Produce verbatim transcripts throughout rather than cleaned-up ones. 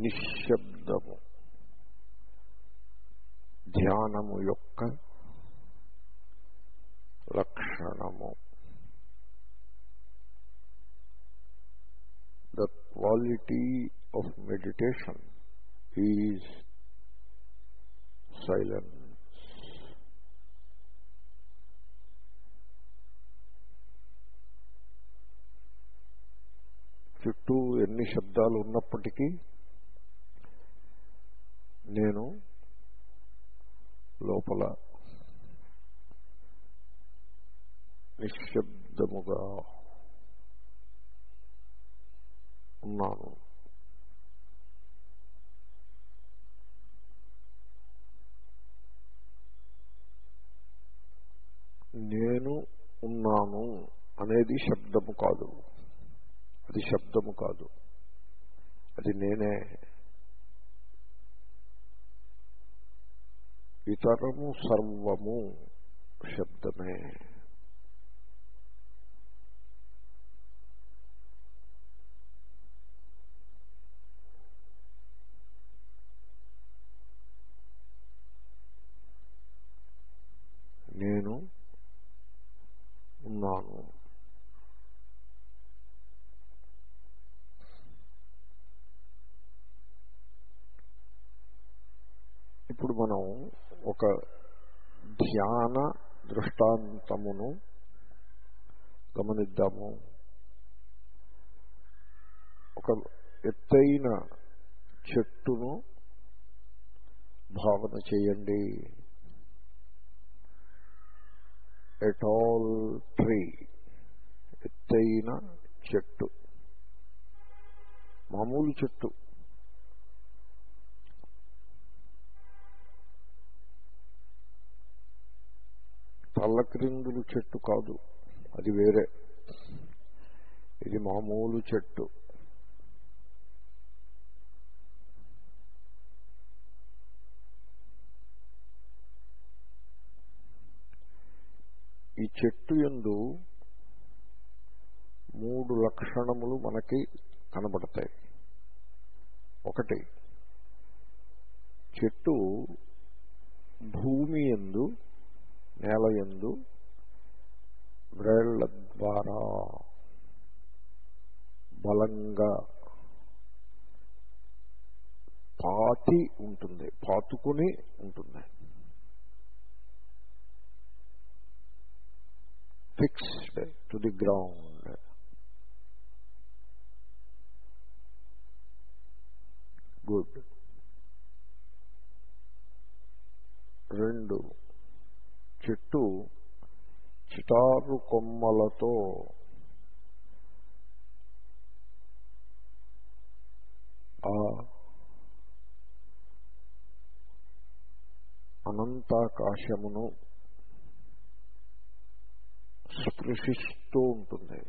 నిశ్శబ్దము ధ్యానము యొక్క లక్షణము. The quality of meditation is silence. చుట్టూ ఎన్ని శబ్దాలు ఉన్నప్పటికీ నేను లోపల నిశ్శబ్దముగా ఉన్నాను. నేను ఉన్నాను అనేది శబ్దము కాదు, అది శబ్దము కాదు, అది నేనే. ఇతరము సర్వము శబ్దమే. నేను ఉన్నాను. ఇప్పుడు మనం ఒక ధ్యాన దృష్టాంతమును గమనిద్దాము. ఒక ఎత్తైన చెట్టును భావన చేయండి. A tall tree, ఎత్తైన చెట్టు, మామూలు చెట్టు. తల్లక్రిందులు చెట్టు కాదు, అది వేరే. ఇది మామూలు చెట్టు. ఈ చెట్టు యందు మూడు లక్షణములు మనకి కనబడతాయి. ఒకటి, చెట్టు భూమి యందు, నేల యందు వ్రేళ్ల ద్వారా బలంగా పాతి ఉంటుంది, పాతుకుని ఉంటుంది. Fixed to the ground. Good. రెండు, చెట్టు చిటారు కొమ్మలతో ఆ అనంతాకాశమును స్పృశిస్తూ ఉంటుంది.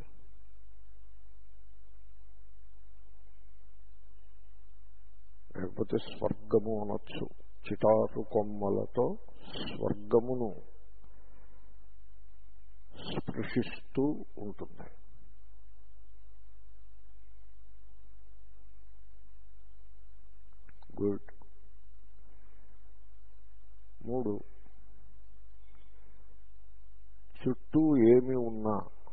లేకపోతే స్వర్గము అనొచ్చు. చిటారు కొమ్మలతో స్వర్గమును స్పృశిస్తూ ఉంటుంది. గుడ్. మూడు, చుట్టూ ఏమి ఉన్నా,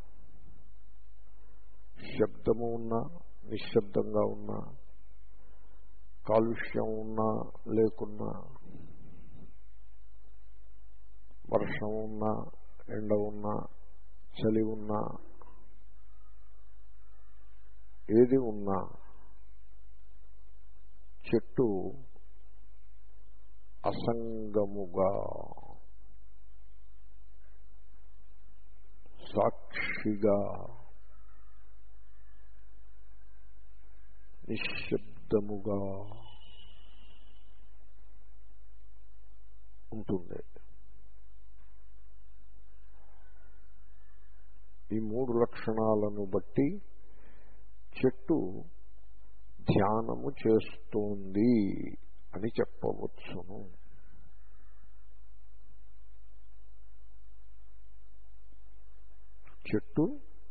శబ్దము ఉన్నా, నిశ్శబ్దంగా ఉన్నా, కాలుష్యం ఉన్నా లేకున్నా, వర్షం ఉన్నా, ఎండ ఉన్నా, చలి ఉన్నా, ఏది ఉన్నా చెట్టు అసంగముగా సాక్షిగా నిశ్శబ్దముగా ఉంటుంది. ఈ మూడు లక్షణాలను బట్టి చెట్టు ధ్యానము చేస్తోంది అని చెప్పవచ్చును. చెట్టు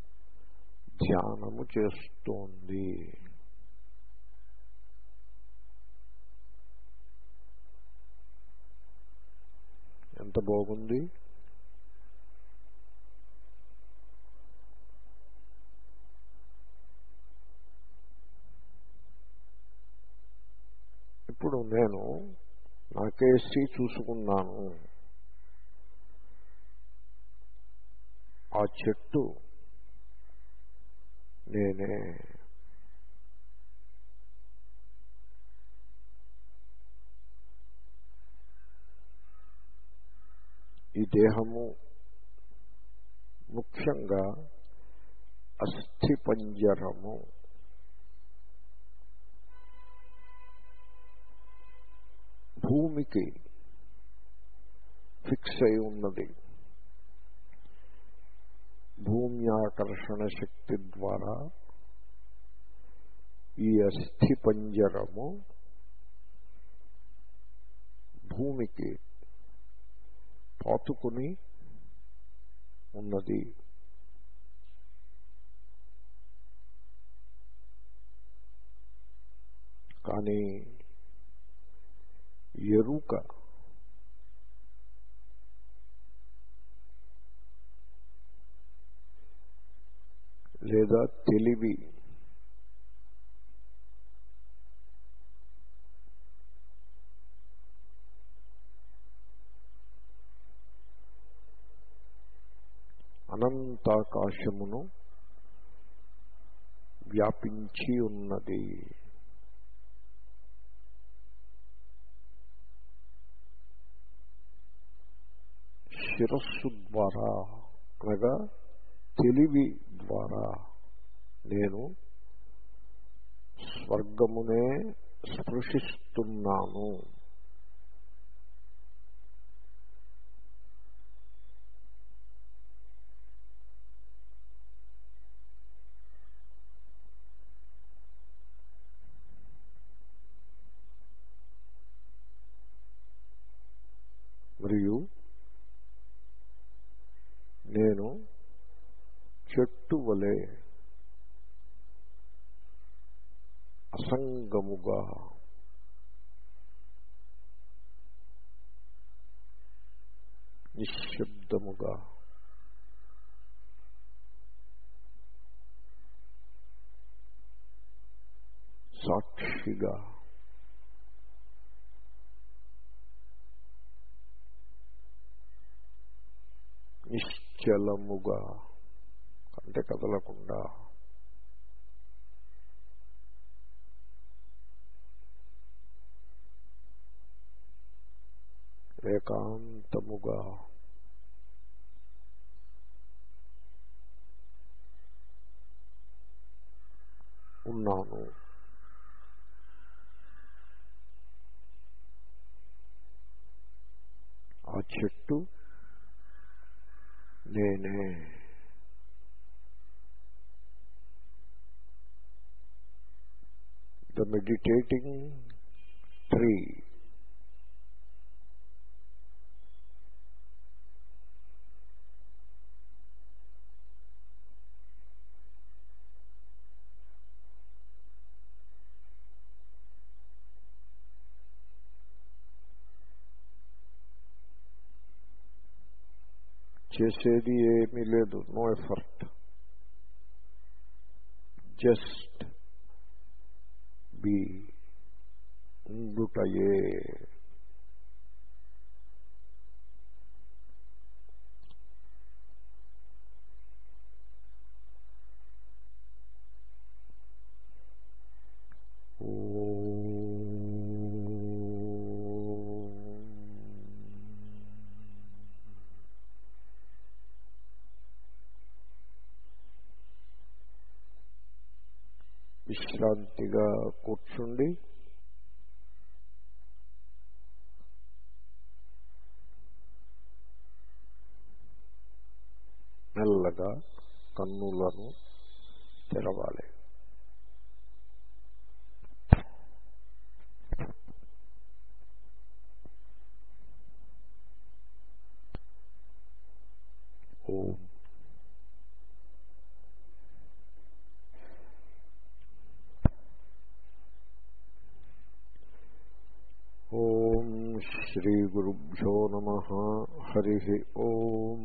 ధ్యానము చేస్తోంది. ఎంత బాగుంది. ఇప్పుడు నేను నాకేసి చూసుకున్నాను, ఆ చెట్టు నేనే. ఈ దేహము ముఖ్యంగా అస్థిపంజరము. భూమికి ఫిక్స్ అయి ఉన్నది. భూమి ఆకర్షణ శక్తి ద్వారా ఈ అస్థిపంజరము భూమికి పాతుకుని ఉన్నది. కానీ ఎరుక లేదా తెలివి అనంతాకాశమును వ్యాపించి ఉన్నది. శిరస్సు ద్వారా అనగా తెలివి ద్వారా నేను స్వర్గమునే స్పృశిస్తున్నాను. మరియు నేను చెట్టు వలె అసంగముగా నిశ్శబ్దముగా సాక్షిగా నిశ్చలముగా అంటే కదలకుండా ఏకాంతముగా ఉన్నాను. ఆ చెట్టు నేనే. The meditating tree. చేసేది ఏమీ లేదు, నో ఎఫర్ట్, జస్ట్ బి ఉండుటయే. విశ్రాంతిగా కూర్చుండి మెల్లగా కన్నులను తెరవాలి. ఓం ఓం శ్రీగురుభ్యో నమః. హరి ఓం.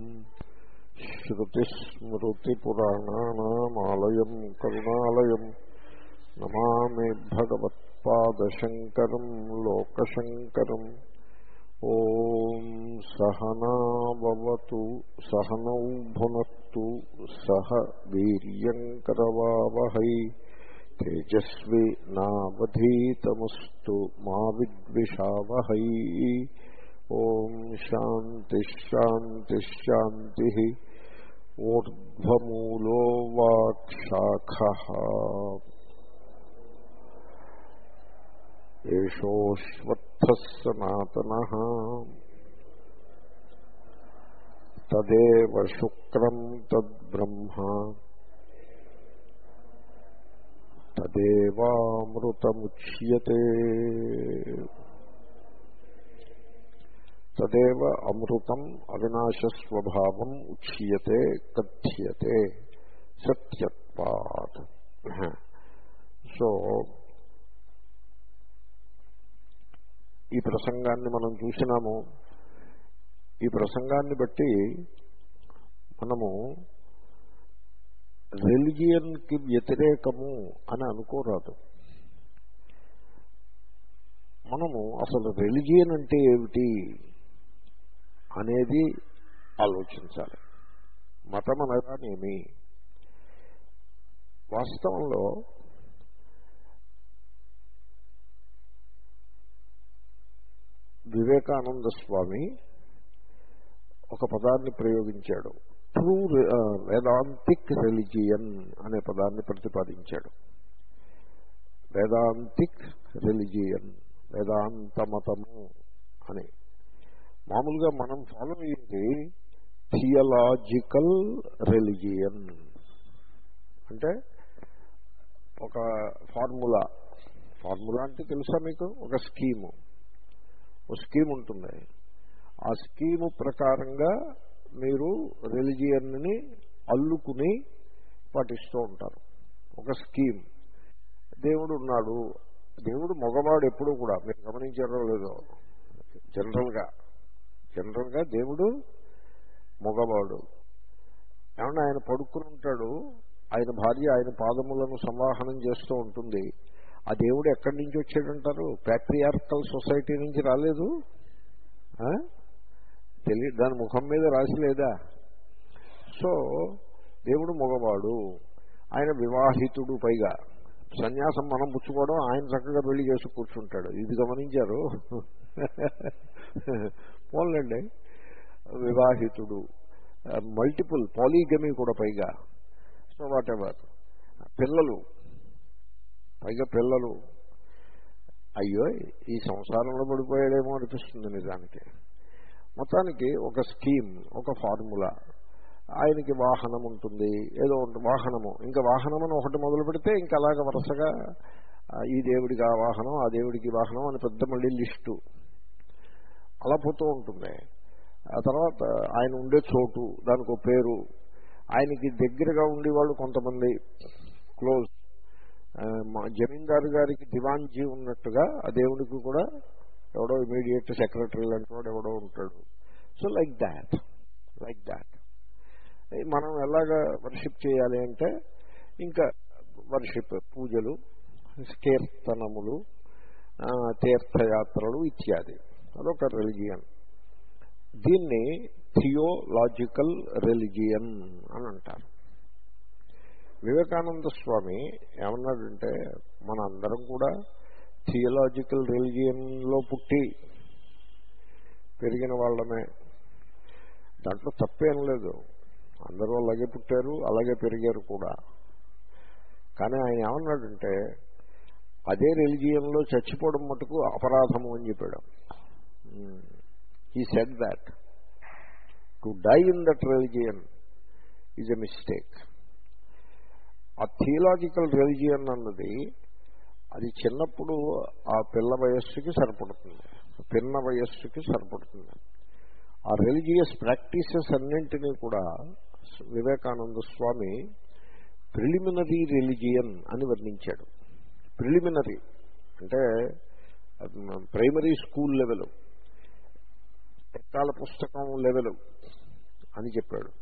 శ్రుతిస్మృతిపురాణానామాలయం కరుణాలయం నమామి భగవత్పాదశంకరం లోకశంకరం. ఓం సహనా భవతు సహనౌ భునత్తు సహ వీర్యం కరవావహై తేజస్వి నావధీతమస్తు మా విద్విషావహై. ఓం శాంతి శాంతి శాంతి. ఊర్ధ్వమూలో వాక్శాఖః ఏషోశ్వత్థః సనాతనః తదేవ శుక్రం తద్బ్రహ్మ తదేవామృతముచ్యతే. తదేవ అమృతం అవినాశస్వభావం ఉచ్యతే కథ్యతే సత్యత్వాత్. సో ఈ ప్రసంగాన్ని మనం చూసినాము. ఈ ప్రసంగాన్ని బట్టి మనము రిలిజియన్కి వ్యతిరేకము అని అనుకోరాదు. మనము అసలు రిలిజియన్ అంటే ఏమిటి అనేది ఆలోచించాలి. మతం అనగానేమి? వాస్తవంలో వివేకానంద స్వామి ఒక పదాన్ని ప్రయోగించాడు. ట్రూ వేదాంతిక్ రిలిజియన్ అనే పదాన్ని ప్రతిపాదించాడు. వేదాంతిక్ రిలిజియన్, వేదాంత మతము అని. మామూలుగా మనం ఫాలో అయ్యేది థియలాజికల్ రిలిజియన్. అంటే ఒక ఫార్ములా, ఫార్ములా అంటే తెలుసా మీకు? ఒక స్కీము, ఒక స్కీమ్ ఉంటుంది. ఆ స్కీము ప్రకారంగా మీరు రిలిజియన్ని అల్లుకుని పాటిస్తూ ఉంటారు. ఒక స్కీమ్. దేవుడు ఉన్నాడు. దేవుడు మగవాడు ఎప్పుడూ కూడా, మీరు గమనించారో లేదో, జనరల్గా జనరల్గా దేవుడు మగవాడు. ఏమన్నా ఆయన పడుకుని ఉంటాడు, ఆయన భార్య ఆయన పాదములను సంవాహనం చేస్తూ ఉంటుంది. ఆ దేవుడు ఎక్కడి నుంచి వచ్చాడంటారు? ప్యాట్రియార్కల్ సొసైటీ నుంచి రాలేదు. తెలియ దాని ముఖం మీద రాసి లేదా? సో దేవుడు మగవాడు, ఆయన వివాహితుడు. పైగా సన్యాసం మనం పుచ్చుకోవడం, ఆయన చక్కగా పెళ్లి చేసి కూర్చుంటాడు. ఇది గమనించారు? పోన్లండి, వివాహితుడు, మల్టిపుల్ పాలీగమీ కూడా పైగా. So whatever. పిల్లలు, పైగా పిల్లలు. అయ్యో, ఈ సంసారంలో పడిపోయాడేమో అనిపిస్తుంది నిజానికి. మొత్తానికి ఒక స్కీమ్, ఒక ఫార్ములా. ఆయనకి వాహనం ఉంటుంది, ఏదో ఉంటుంది వాహనము. ఇంకా వాహనం అని ఒకటి మొదలు పెడితే ఇంకా అలాగ వరుసగా ఈ దేవుడికి ఆ వాహనం, ఆ దేవుడికి వాహనం అని పెద్ద మళ్ళీ లిస్టు అలా పోతూ ఉంటుంది. ఆ తర్వాత ఆయన ఉండే చోటు, దానికి ఒక పేరు. ఆయనకి దగ్గరగా ఉండేవాళ్ళు కొంతమంది క్లోజ్. జమీందారు గారికి దివాన్జీ ఉన్నట్టుగా ఆ దేవుడికి కూడా ఎవడో ఇమీడియట్ సెక్రటరీ లాంటి వాడు ఎవడో ఉంటాడు. So like that like that మనం ఎలాగా వర్షిప్ చేయాలి అంటే, ఇంకా వర్షిప్, పూజలు, కీర్తనములు, తీర్థయాత్రలు ఇత్యాది. అదొక రిలిజియన్. దీన్ని థియోలాజికల్ రిలిజియన్ అని అంటారు. వివేకానంద స్వామి ఏమన్నాడంటే, మన అందరం కూడా థియలాజికల్ రిలిజియన్లో పుట్టి పెరిగిన వాళ్ళమే. దాంట్లో తప్పేం లేదు. అందరూ అలాగే పుట్టారు, అలాగే పెరిగారు కూడా. కానీ ఆయన ఏమన్నాడంటే, అదే రిలిజియన్లో చచ్చిపోవడం మటుకు అపరాధము అని చెప్పాడు. He said that to die in that religion is a mistake. ఆ థియలాజికల్ రిలిజియన్ అన్నది అది చిన్నప్పుడు ఆ పిల్ల వయస్సుకి సరిపడుతుంది, పిన్న వయస్సుకి సరిపడుతుంది. ఆ రిలీజియస్ ప్రాక్టీసెస్ అన్నింటినీ కూడా వివేకానంద స్వామి ప్రిలిమినరీ రిలిజియన్ అని వర్ణించాడు. ప్రిలిమినరీ అంటే ప్రైమరీ స్కూల్ లెవెల్, పుస్తకాల పుస్తకం లెవెల్ అని చెప్పాడు.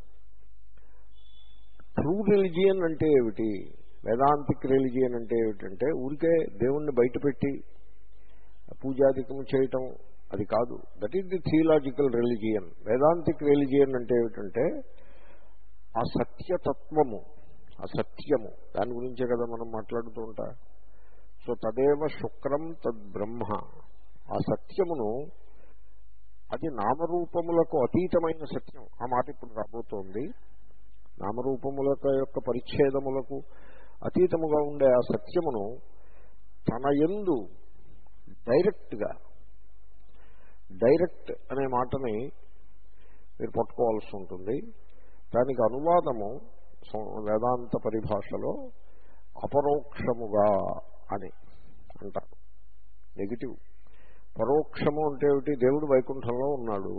ట్రూ రిలిజియన్ అంటే ఏమిటి, వేదాంతిక్ రిలిజియన్ అంటే ఏమిటంటే ఊరికే దేవుణ్ణి బయటపెట్టి పూజాధికం చేయటం అది కాదు. That is the theological religion. Vedantic religion అంటే ఏమిటంటే ఆ సత్యతత్వము, ఆ సత్యము, దాని గురించే కదా మనం మాట్లాడుతూ ఉంటా. సో తదేవ శుక్రం తద్బ్రహ్మ, ఆ సత్యమును, అది నామరూపములకు అతీతమైన సత్యం. ఆ మాట ఇప్పుడు రాబోతోంది. నామరూపములకు యొక్క పరిచ్ఛేదములకు అతీతముగా ఉండే ఆ సత్యమును తన యందు డైరెక్ట్గా, డైరెక్ట్ అనే మాటని మీరు పట్టుకోవాల్సి ఉంటుంది. దానికి అనువాదము వేదాంత పరిభాషలో అపరోక్షముగా అని అంటారు. నెగిటివ్. పరోక్షము అంటే ఏమిటి? దేవుడు వైకుంఠంలో ఉన్నాడు,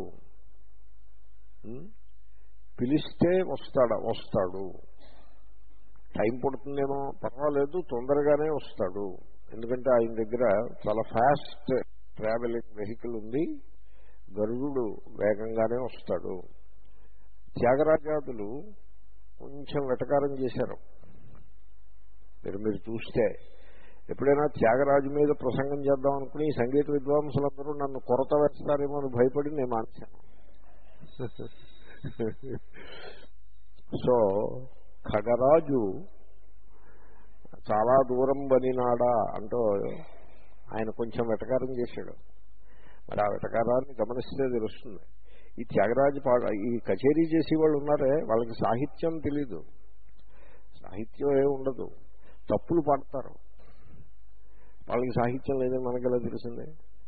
పిలిస్తే వస్తాడా? వస్తాడు. టైం పడుతుందేమో, పర్వాలేదు, తొందరగానే వస్తాడు. ఎందుకంటే ఆయన దగ్గర చాలా ఫాస్ట్ ట్రావెలింగ్ వెహికల్ ఉంది, గరుడు వేగంగానే వస్తాడు. త్యాగరాజాదులు కొంచెం వెటకారం చేశారు. మీరు మీరు చూస్తే ఎప్పుడైనా త్యాగరాజు మీద ప్రసంగం చేద్దాం అనుకుని సంగీత విద్వాంసులందరూ నన్ను కొరత వేస్తారేమో అని భయపడి నేను మానేశాను. సో ఖగరాజు చాలా దూరం బనినాడా అంటూ ఆయన కొంచెం వెటకారం చేశాడు. మరి ఆ వెటకారాన్ని గమనిస్తే తెలుస్తుంది. ఈ త్యాగరాజు పాట, ఈ కచేరీ చేసే వాళ్ళు ఉన్నారే, వాళ్ళకి సాహిత్యం తెలీదు, సాహిత్యం ఏ ఉండదు, తప్పులు పాడతారు. వాళ్ళకి సాహిత్యం లేదని మనకెలా తెలిసిందే?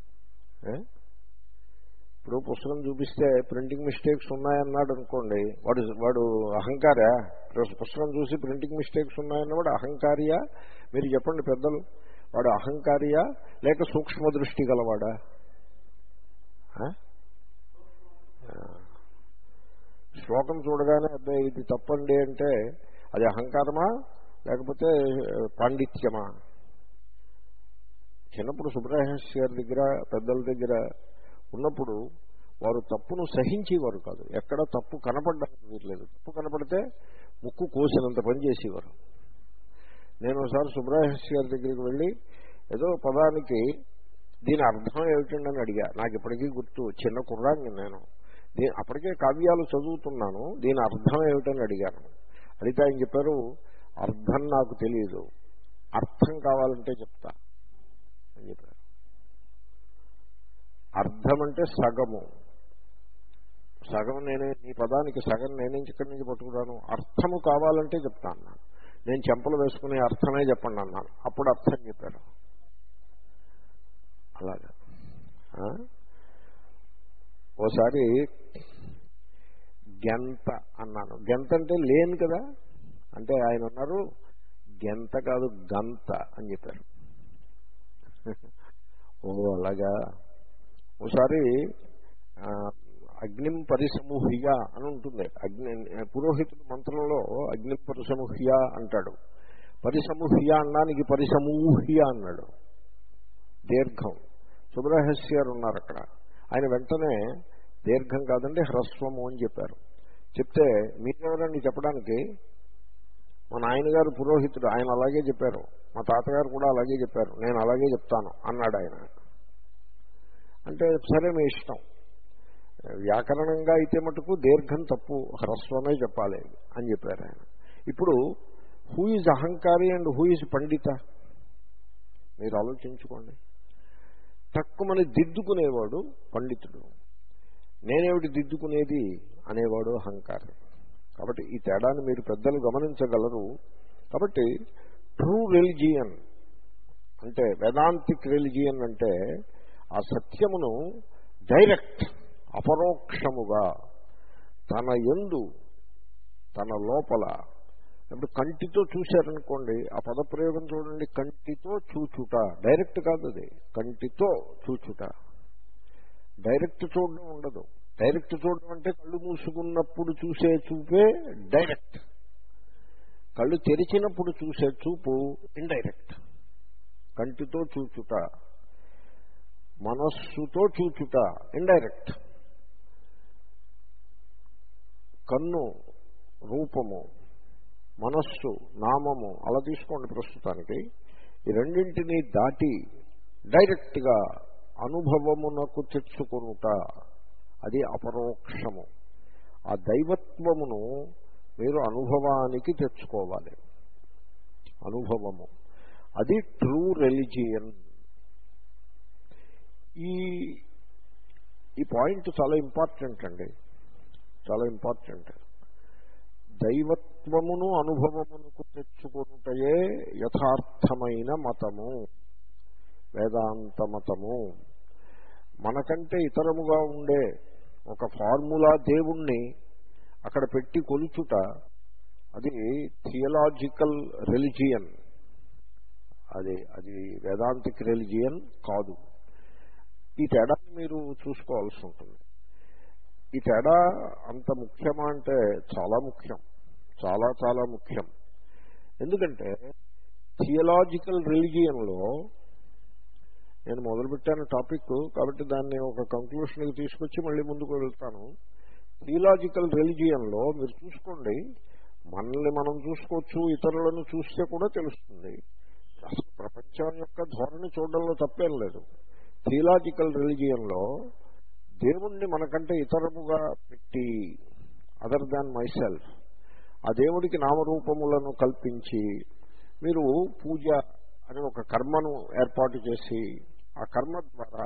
ఇప్పుడు పుస్తకం చూపిస్తే ప్రింటింగ్ మిస్టేక్స్ ఉన్నాయన్నాడు అనుకోండి, వాడు వాడు అహంకారా? పుస్తకం చూసి ప్రింటింగ్ మిస్టేక్స్ ఉన్నాయన్నవాడు అహంకారియా? మీరు చెప్పండి పెద్దలు, వాడు అహంకారియా లేక సూక్ష్మ దృష్టి గలవాడా? శ్లోకం చూడగానే అబ్బాయి ఇది తప్పండి అంటే అది అహంకారమా లేకపోతే పాండిత్యమా? చిన్నప్పుడు సుబ్రహ్మణ్య గారి దగ్గర, పెద్దల దగ్గర ఉన్నప్పుడు వారు తప్పును సహించేవారు కాదు. ఎక్కడ తప్పు కనపడడానికి వీరలేదు. తప్పు కనపడితే ముక్కు కోసినంత పని చేసేవారు. నేను ఒకసారి సుబ్రహ్మణ్య గారి దగ్గరికి వెళ్ళి ఏదో పదానికి దీని అర్థం ఏమిటండి అని అడిగా. నాకు ఇప్పటికీ గుర్తు, చిన్న కుర్రాన్ని నేను, దీని అప్పటికే కావ్యాలు చదువుతున్నాను, దీని అర్థం ఏమిటని అడిగాను. అడిగితే ఆయన చెప్పారు, అర్థం నాకు తెలియదు, అర్థం కావాలంటే చెప్తా అని చెప్పారు. అర్థం అంటే సగము, సగం నేనే, నీ పదానికి సగం నేనే ఇక్కడి నుంచి పట్టుకున్నాను, అర్థము కావాలంటే చెప్తాను, నేను చెంపలు వేసుకునే అర్థమే చెప్పండి అన్నాను. అప్పుడు అర్థం చెప్పారు. అలాగా ఓసారి గెంత అన్నాను. గెంత అంటే లేను కదా అంటే ఆయన అన్నారు, గెంత కాదు గంత అని చెప్పారు. ఓ అలాగా. ఒకసారి అగ్నిం పరిసమూహ్య అని ఉంటుంది. అగ్ని పురోహితుడు మంత్రంలో అగ్నిం పరిసమూహ్య అంటాడు. పరిసమూహ్య అన్నానికి పరిసమూహ్య అన్నాడు, దీర్ఘం. సుబ్రహ్మణ్య గారు ఉన్నారు అక్కడ, ఆయన వెంటనే దీర్ఘం కాదండి హ్రస్వము అని చెప్పారు. చెప్తే మీరెవరండి చెప్పడానికి? మా నాయనగారు పురోహితుడు, ఆయన అలాగే చెప్పారు, మా తాతగారు కూడా అలాగే చెప్పారు, నేను అలాగే చెప్తాను అన్నాడు ఆయన. అంటే సరే మీ ఇష్టం, వ్యాకరణంగా అయితే మటుకు దీర్ఘం తప్పు, హ్రస్వమే చెప్పాలి అని చెప్పారు ఆయన. ఇప్పుడు హూ ఈజ్ అహంకారి అండ్ హూ ఈజ్ పండిత మీరు ఆలోచించుకోండి. తక్కువని దిద్దుకునేవాడు పండితుడు, నేనేమిటి దిద్దుకునేది అనేవాడు అహంకారి. కాబట్టి ఈ తేడాన్ని మీరు పెద్దలు గమనించగలరు. కాబట్టి ట్రూ రిలిజియన్ అంటే, వేదాంతిక్ రిలిజియన్ అంటే ఆ సత్యమును డైరెక్ట్, అపరోక్షముగా తన యందు, తన లోపల. ఇప్పుడు కంటితో చూశారనుకోండి, ఆ పదప్రయోగం చూడండి, కంటితో చూచుట, డైరెక్ట్ కాదు అది, కంటితో చూచుట. డైరెక్ట్ చూడడం ఉండదు. డైరెక్ట్ చూడడం అంటే కళ్ళు మూసుకున్నప్పుడు చూసే చూపే డైరెక్ట్, కళ్ళు తెరిచినప్పుడు చూసే చూపు ఇండైరెక్ట్. కంటితో చూచుట, మనస్సుతో చూచుట ఇండైరెక్ట్. కన్ను రూపము, మనస్సు నామము, అలా తీసుకోండి ప్రస్తుతానికి. ఈ రెండింటినీ దాటి డైరెక్ట్గా అనుభవమునకు తెచ్చుకొనుట, అది అపరోక్షము. ఆ దైవత్వమును మీరు అనుభవానికి తెచ్చుకోవాలి. అనుభవము అది ట్రూ రెలిజియన్. ఈ ఈ పాయింట్ చాలా ఇంపార్టెంట్ అండి, చాలా ఇంపార్టెంట్. దైవత్వమును అనుభవమునకు తెచ్చుకొనుటయే యథార్థమైన మతము, వేదాంత మతము. మనకంటే ఇతరముగా ఉండే ఒక ఫార్ములా దేవుణ్ణి అక్కడ పెట్టి కొలుచుట, అది థియలాజికల్ రెలిజియన్. అది అది వేదాంతిక్ రెలిజియన్ కాదు. ఈ తేడాన్ని మీరు చూసుకోవాల్సి ఉంటుంది. ఈ తేడా అంత ముఖ్యమా అంటే చాలా ముఖ్యం, చాలా చాలా ముఖ్యం. ఎందుకంటే థియలాజికల్ రిలిజియన్లో, నేను మొదలుపెట్టాను టాపిక్ కాబట్టి దాన్ని ఒక కంక్లూషన్కి తీసుకొచ్చి మళ్ళీ ముందుకు వెళ్తాను. థియలాజికల్ రిలిజియన్లో మీరు చూసుకోండి, మనల్ని మనం చూసుకోవచ్చు, ఇతరులను చూస్తే కూడా తెలుస్తుంది. అసలు ప్రపంచం యొక్క ధోరణి చూడడంలో తప్పేం లేదు. థియలాజికల్ రిలిజియన్లో దేవుణ్ణి మనకంటే ఇతరముగా పెట్టి, అదర్ దాన్ మై సెల్ఫ్, ఆ దేవుడికి నామరూపములను కల్పించి మీరు పూజ అని ఒక కర్మను ఏర్పాటు చేసి, ఆ కర్మ ద్వారా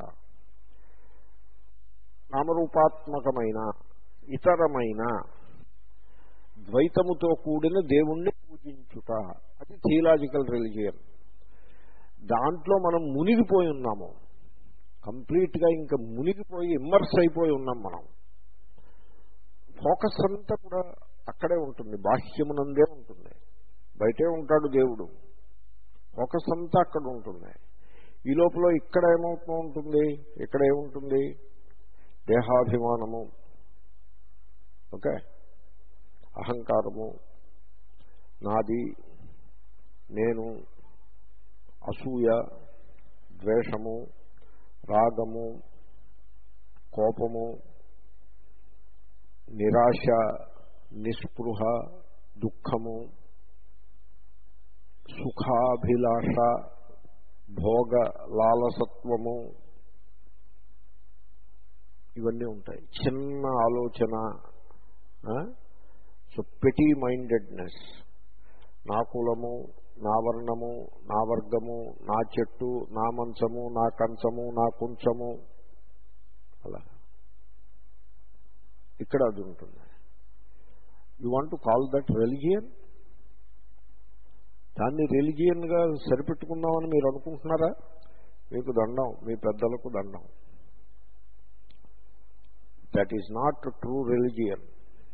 నామరూపాత్మకమైన ఇతరమైన ద్వైతముతో కూడిన దేవుణ్ణి పూజించుట, అది థియలాజికల్ రిలిజియన్. దాంట్లో మనం మునిగిపోయి ఉన్నాము, కంప్లీట్గా ఇంకా మునిగిపోయి ఇమ్మర్స్ అయిపోయి ఉన్నాం. మనం ఫోకస్ అంతా కూడా అక్కడే ఉంటుంది, బాహ్యమునందే ఉంటుంది. బయటే ఉంటాడు దేవుడు, ఫోకస్ అంతా అక్కడ ఉంటుంది. ఈ లోపల ఇక్కడ ఏమవుతూ ఉంటుంది, ఇక్కడ ఏముంటుంది, దేహాభిమానము, ఓకే, అహంకారము, నాది, నేను, అసూయ, ద్వేషము, రాగము, కోపము, నిరాశ, నిస్పృహ, దుఃఖము, సుఖాభిలాష, భోగ లాలసత్వము, ఇవన్నీ ఉంటాయి. చిన్న ఆలోచన, సో పెటీ మైండెడ్నెస్, నా కులము, నా వర్ణము, నా వర్గము, నా చెట్టు, నా మంచము, నా కంచము, నా కుంచము, అలా ఇక్కడ అది ఉంటుంది. You want to call that religion? దాన్ని రిలిజియన్గా సరిపెట్టుకుందామని మీరు అనుకుంటున్నారా? మీకు దండం, మీ పెద్దలకు దండం. That is not true religion.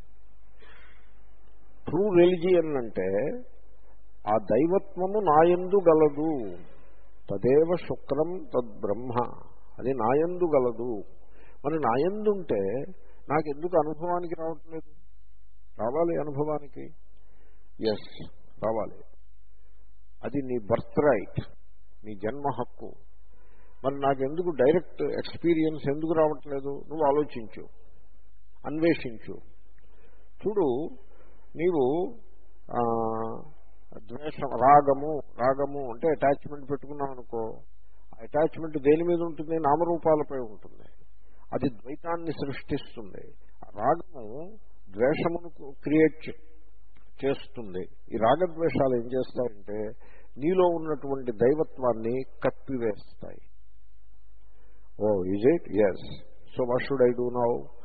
True religion అంటే ఆ దైవత్వము నాయందు గలదు, తదేవ శుక్రం తద్బ్రహ్మ, అది నాయందు గలదు. మరి నాయందుంటే నాకెందుకు అనుభవానికి రావట్లేదు? రావాలి అనుభవానికి, ఎస్ రావాలి. అది నీ బర్త్ రైట్, నీ జన్మ హక్కు. మరి నాకెందుకు డైరెక్ట్ ఎక్స్పీరియన్స్ ఎందుకు రావట్లేదు? నువ్వు ఆలోచించు, అన్వేషించు. చూడు, నీవు ద్వేషం, రాగము, రాగము అంటే అటాచ్మెంట్ పెట్టుకున్నావు అనుకో, ఆ అటాచ్మెంట్ దేని మీద ఉంటుంది? నామరూపాలపై ఉంటుంది. అది ద్వైతాన్ని సృష్టిస్తుంది. ఆ రాగము ద్వేషమును క్రియేట్ చేస్తుంది. ఈ రాగద్వేషాలు ఏం చేస్తాయంటే నీలో ఉన్నటువంటి దైవత్వాన్ని కప్పివేస్తాయి. Oh is it? Yes. So what should I do now?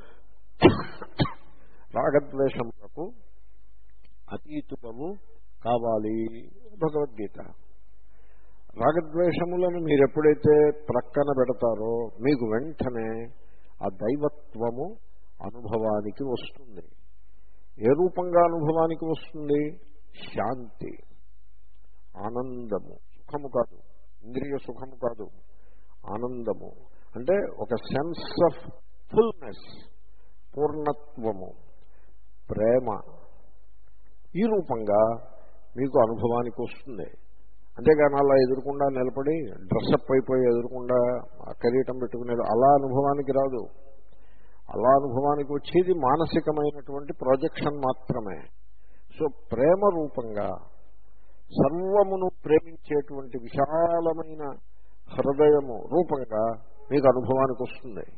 రాగద్వేషములకు అతీతుడము కావాలి. భగవద్గీత. రాగద్వేషములను మీరు ఎప్పుడైతే ప్రక్కన పెడతారో మీకు వెంటనే ఆ దైవత్వము అనుభవానికి వస్తుంది. ఏ రూపంగా అనుభవానికి వస్తుంది? శాంతి, ఆనందము, సుఖము కాదు, ఇంద్రియ సుఖము కాదు, ఆనందము. అంటే ఒక సెన్స్ ఆఫ్ ఫుల్నెస్, పూర్ణత్వము, ప్రేమ, ఈ రూపంగా మీకు అనుభవానికి వస్తుంది. అంతేగాని అలా ఎదురకుండా నిలబడి డ్రెస్అప్ అయిపోయి ఎదురకుండా కిరీటం పెట్టుకునేది అలా అనుభవానికి రాదు. అలా అనుభవానికి వచ్చేది మానసికమైనటువంటి ప్రాజెక్షన్ మాత్రమే. సో ప్రేమ రూపంగా సర్వమును ప్రేమించేటువంటి విశాలమైన హృదయము రూపంగా మీకు అనుభవానికి వస్తుంది.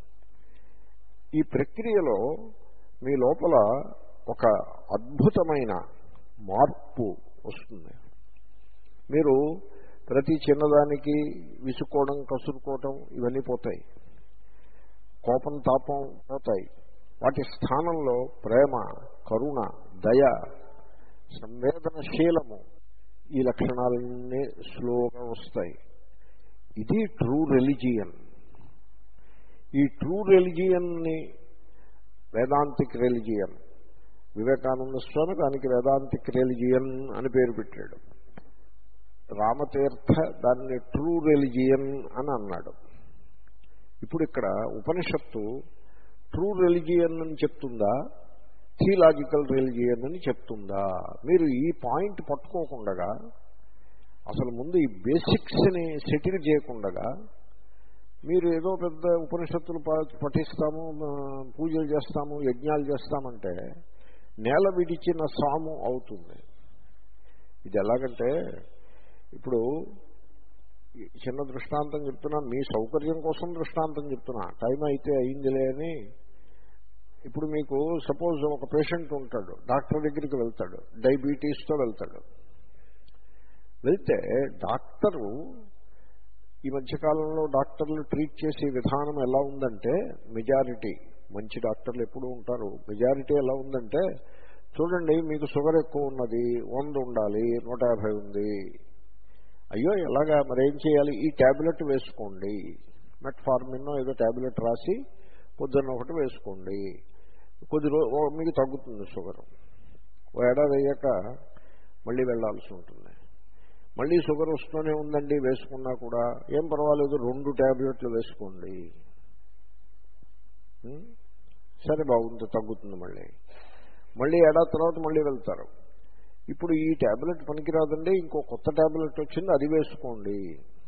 ఈ ప్రక్రియలో మీ లోపల ఒక అద్భుతమైన మార్పు వస్తుంది. మీరు ప్రతి చిన్నదానికి విసుక్కోవడం, కసురుకోవటం ఇవన్నీ పోతాయి. కోపం, తాపం పోతాయి. వాటి స్థానంలో ప్రేమ, కరుణ, దయ, సంవేదనశీలము, ఈ లక్షణాలన్నీ స్లోగా వస్తాయి. ఇది ట్రూ రిలిజియన్. ఈ ట్రూ రిలిజియన్ని వేదాంతిక్ రిలిజియన్, వివేకానంద స్వామి దానికి వేదాంతిక్ రిలిజియన్ అని పేరు పెట్టాడు. రామతీర్థ దాన్ని ట్రూ రిలిజియన్ అని అన్నాడు. ఇప్పుడు ఇక్కడ ఉపనిషత్తు ట్రూ రిలిజియన్ అని చెప్తుందా, థియలాజికల్ రిలిజియన్ అని చెప్తుందా? మీరు ఈ పాయింట్ పట్టుకోకుండా, అసలు ముందు ఈ బేసిక్స్ని సెటిల్ చేయకుండా మీరు ఏదో పెద్ద ఉపనిషత్తులు పఠిస్తాము, పూజలు చేస్తాము, యజ్ఞాలు చేస్తామంటే నేల విడిచిన సాము అవుతుంది. ఇది ఎలాగంటే, ఇప్పుడు చిన్న దృష్టాంతం చెప్తున్నా, మీ సౌకర్యం కోసం దృష్టాంతం చెప్తున్నా, టైం అయితే అయిందిలే అని. ఇప్పుడు మీకు సపోజ్ ఒక పేషెంట్ ఉంటాడు, డాక్టర్ దగ్గరికి వెళ్తాడు, డయాబెటీస్తో వెళ్తాడు. వెళ్తే డాక్టరు, ఈ మధ్యకాలంలో డాక్టర్లు ట్రీట్ చేసే విధానం ఎలా ఉందంటే, మెజారిటీ మంచి డాక్టర్లు ఎప్పుడూ ఉంటారు, మెజారిటీ ఎలా ఉందంటే, చూడండి మీకు షుగర్ ఎక్కువ ఉన్నది, వంద ఉండాలి, నూట యాభై ఉంది. అయ్యో ఎలాగా, మరేం చేయాలి? ఈ ట్యాబ్లెట్ వేసుకోండి, మెట్ఫార్మిన్ ఏదో ట్యాబ్లెట్ రాసి పొద్దున్న ఒకటి వేసుకోండి, కొద్ది రోజు మీకు తగ్గుతుంది షుగర్. ఓ ఏడాది అయ్యాక మళ్ళీ వెళ్లాల్సి ఉంటుంది. మళ్ళీ షుగర్ వస్తూనే ఉందండి, వేసుకున్నా కూడా ఏం పర్వాలేదు, రెండు ట్యాబ్లెట్లు వేసుకోండి, సరే బాగుంది, తగ్గుతుంది. మళ్ళీ మళ్ళీ ఏడాది తర్వాత మళ్ళీ వెళ్తారు. ఇప్పుడు ఈ ట్యాబ్లెట్ పనికిరాదండి, ఇంకో కొత్త ట్యాబ్లెట్ వచ్చింది, అది వేసుకోండి,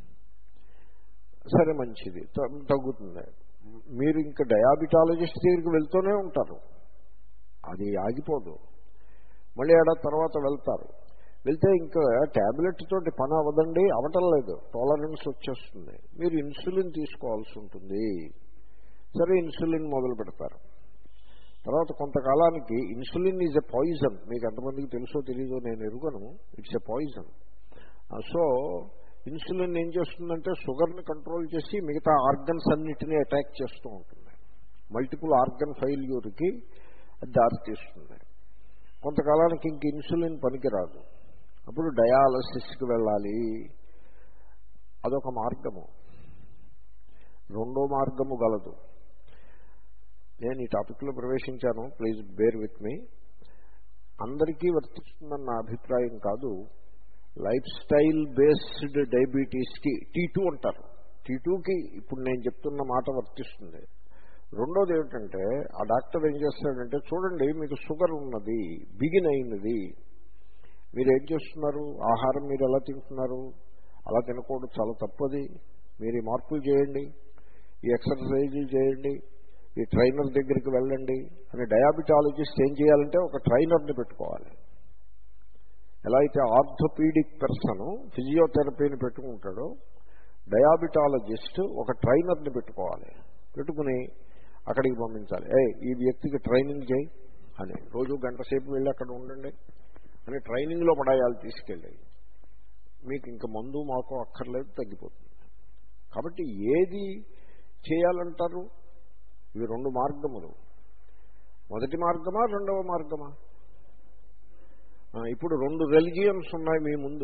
సరే మంచిది, తగ్గుతుంది. మీరు ఇంకా డయాబెటాలజిస్ట్ దగ్గరికి వెళ్తూనే ఉంటారు, అది ఆగిపోదు. మళ్ళీ ఏడాది తర్వాత వెళ్తారు. వెళ్తే ఇంకా ట్యాబ్లెట్ తోటి పని అవ్వదండి, అవటం లేదు, టాలరెన్స్ వచ్చేస్తుంది, మీరు ఇన్సులిన్ తీసుకోవాల్సి ఉంటుంది. సరే ఇన్సులిన్ మొదలు పెడతారు. తర్వాత కొంతకాలానికి ఇన్సులిన్ ఈజ్ ఎ పాయిజన్, మీకు ఎంతమందికి తెలుసో తెలీదో నేను ఎరుగను, it's a poison. So insulin ఏం చేస్తుందంటే షుగర్ని కంట్రోల్ చేసి మిగతా ఆర్గన్స్ అన్నిటినీ అటాక్ చేస్తూ ఉంటుంది. మల్టిపుల్ ఆర్గన్ ఫెయిల్యూర్కి అది దారితీస్తుంది. కొంతకాలానికి ఇంక ఇన్సులిన్ పనికిరాదు, అప్పుడు డయాలసిస్కి వెళ్ళాలి. అదొక మార్గము. రెండో మార్గము గలదు. నేను ఈ టాపిక్లో ప్రవేశించాను, ప్లీజ్ బేర్ విత్ మీ. అందరికీ వర్తిస్తుందన్న నా అభిప్రాయం కాదు. లైఫ్ స్టైల్ బేస్డ్ డయాబెటీస్కి టీ టూ అంటారు. టీ టూకి ఇప్పుడు నేను చెప్తున్న మాట వర్తిస్తుంది. రెండోది ఏమిటంటే, ఆ డాక్టర్ ఏం చేస్తాడంటే, చూడండి మీకు షుగర్ ఉన్నది, బిగిన్ అయినది, మీరు ఏం చేస్తున్నారు, ఆహారం మీరు ఎలా తింటున్నారు, అలా తినకూడదు, చాలా తప్పది, మీరు ఈ మార్పులు చేయండి, ఈ ఎక్సర్సైజులు చేయండి, ఈ ట్రైనర్ దగ్గరికి వెళ్ళండి అని డయాబెటాలజిస్ట్ ఏం చేయాలంటే ఒక ట్రైనర్ని పెట్టుకోవాలి. ఎలా అయితే ఆర్థోపీడిక్ పర్సన్ ఫిజియోథెరపీని పెట్టుకుంటాడో, డయాబెటాలజిస్ట్ ఒక ట్రైనర్ని పెట్టుకోవాలి. పెట్టుకుని అక్కడికి పంపించాలి. ఏ ఈ వ్యక్తికి ట్రైనింగ్ చేయి అని, రోజు గంట సేపు వెళ్ళి అక్కడ ఉండండి అని ట్రైనింగ్లో పడాయాలు తీసుకెళ్ళి, మీకు ఇంక మందు మాకు అక్కర్లేదు, తగ్గిపోతుంది. కాబట్టి ఏది చేయాలంటారు? ఇవి రెండు మార్గములు. మొదటి మార్గమా, రెండవ మార్గమా? ఇప్పుడు రెండు రిలిజియన్స్ ఉన్నాయి మీ ముందు.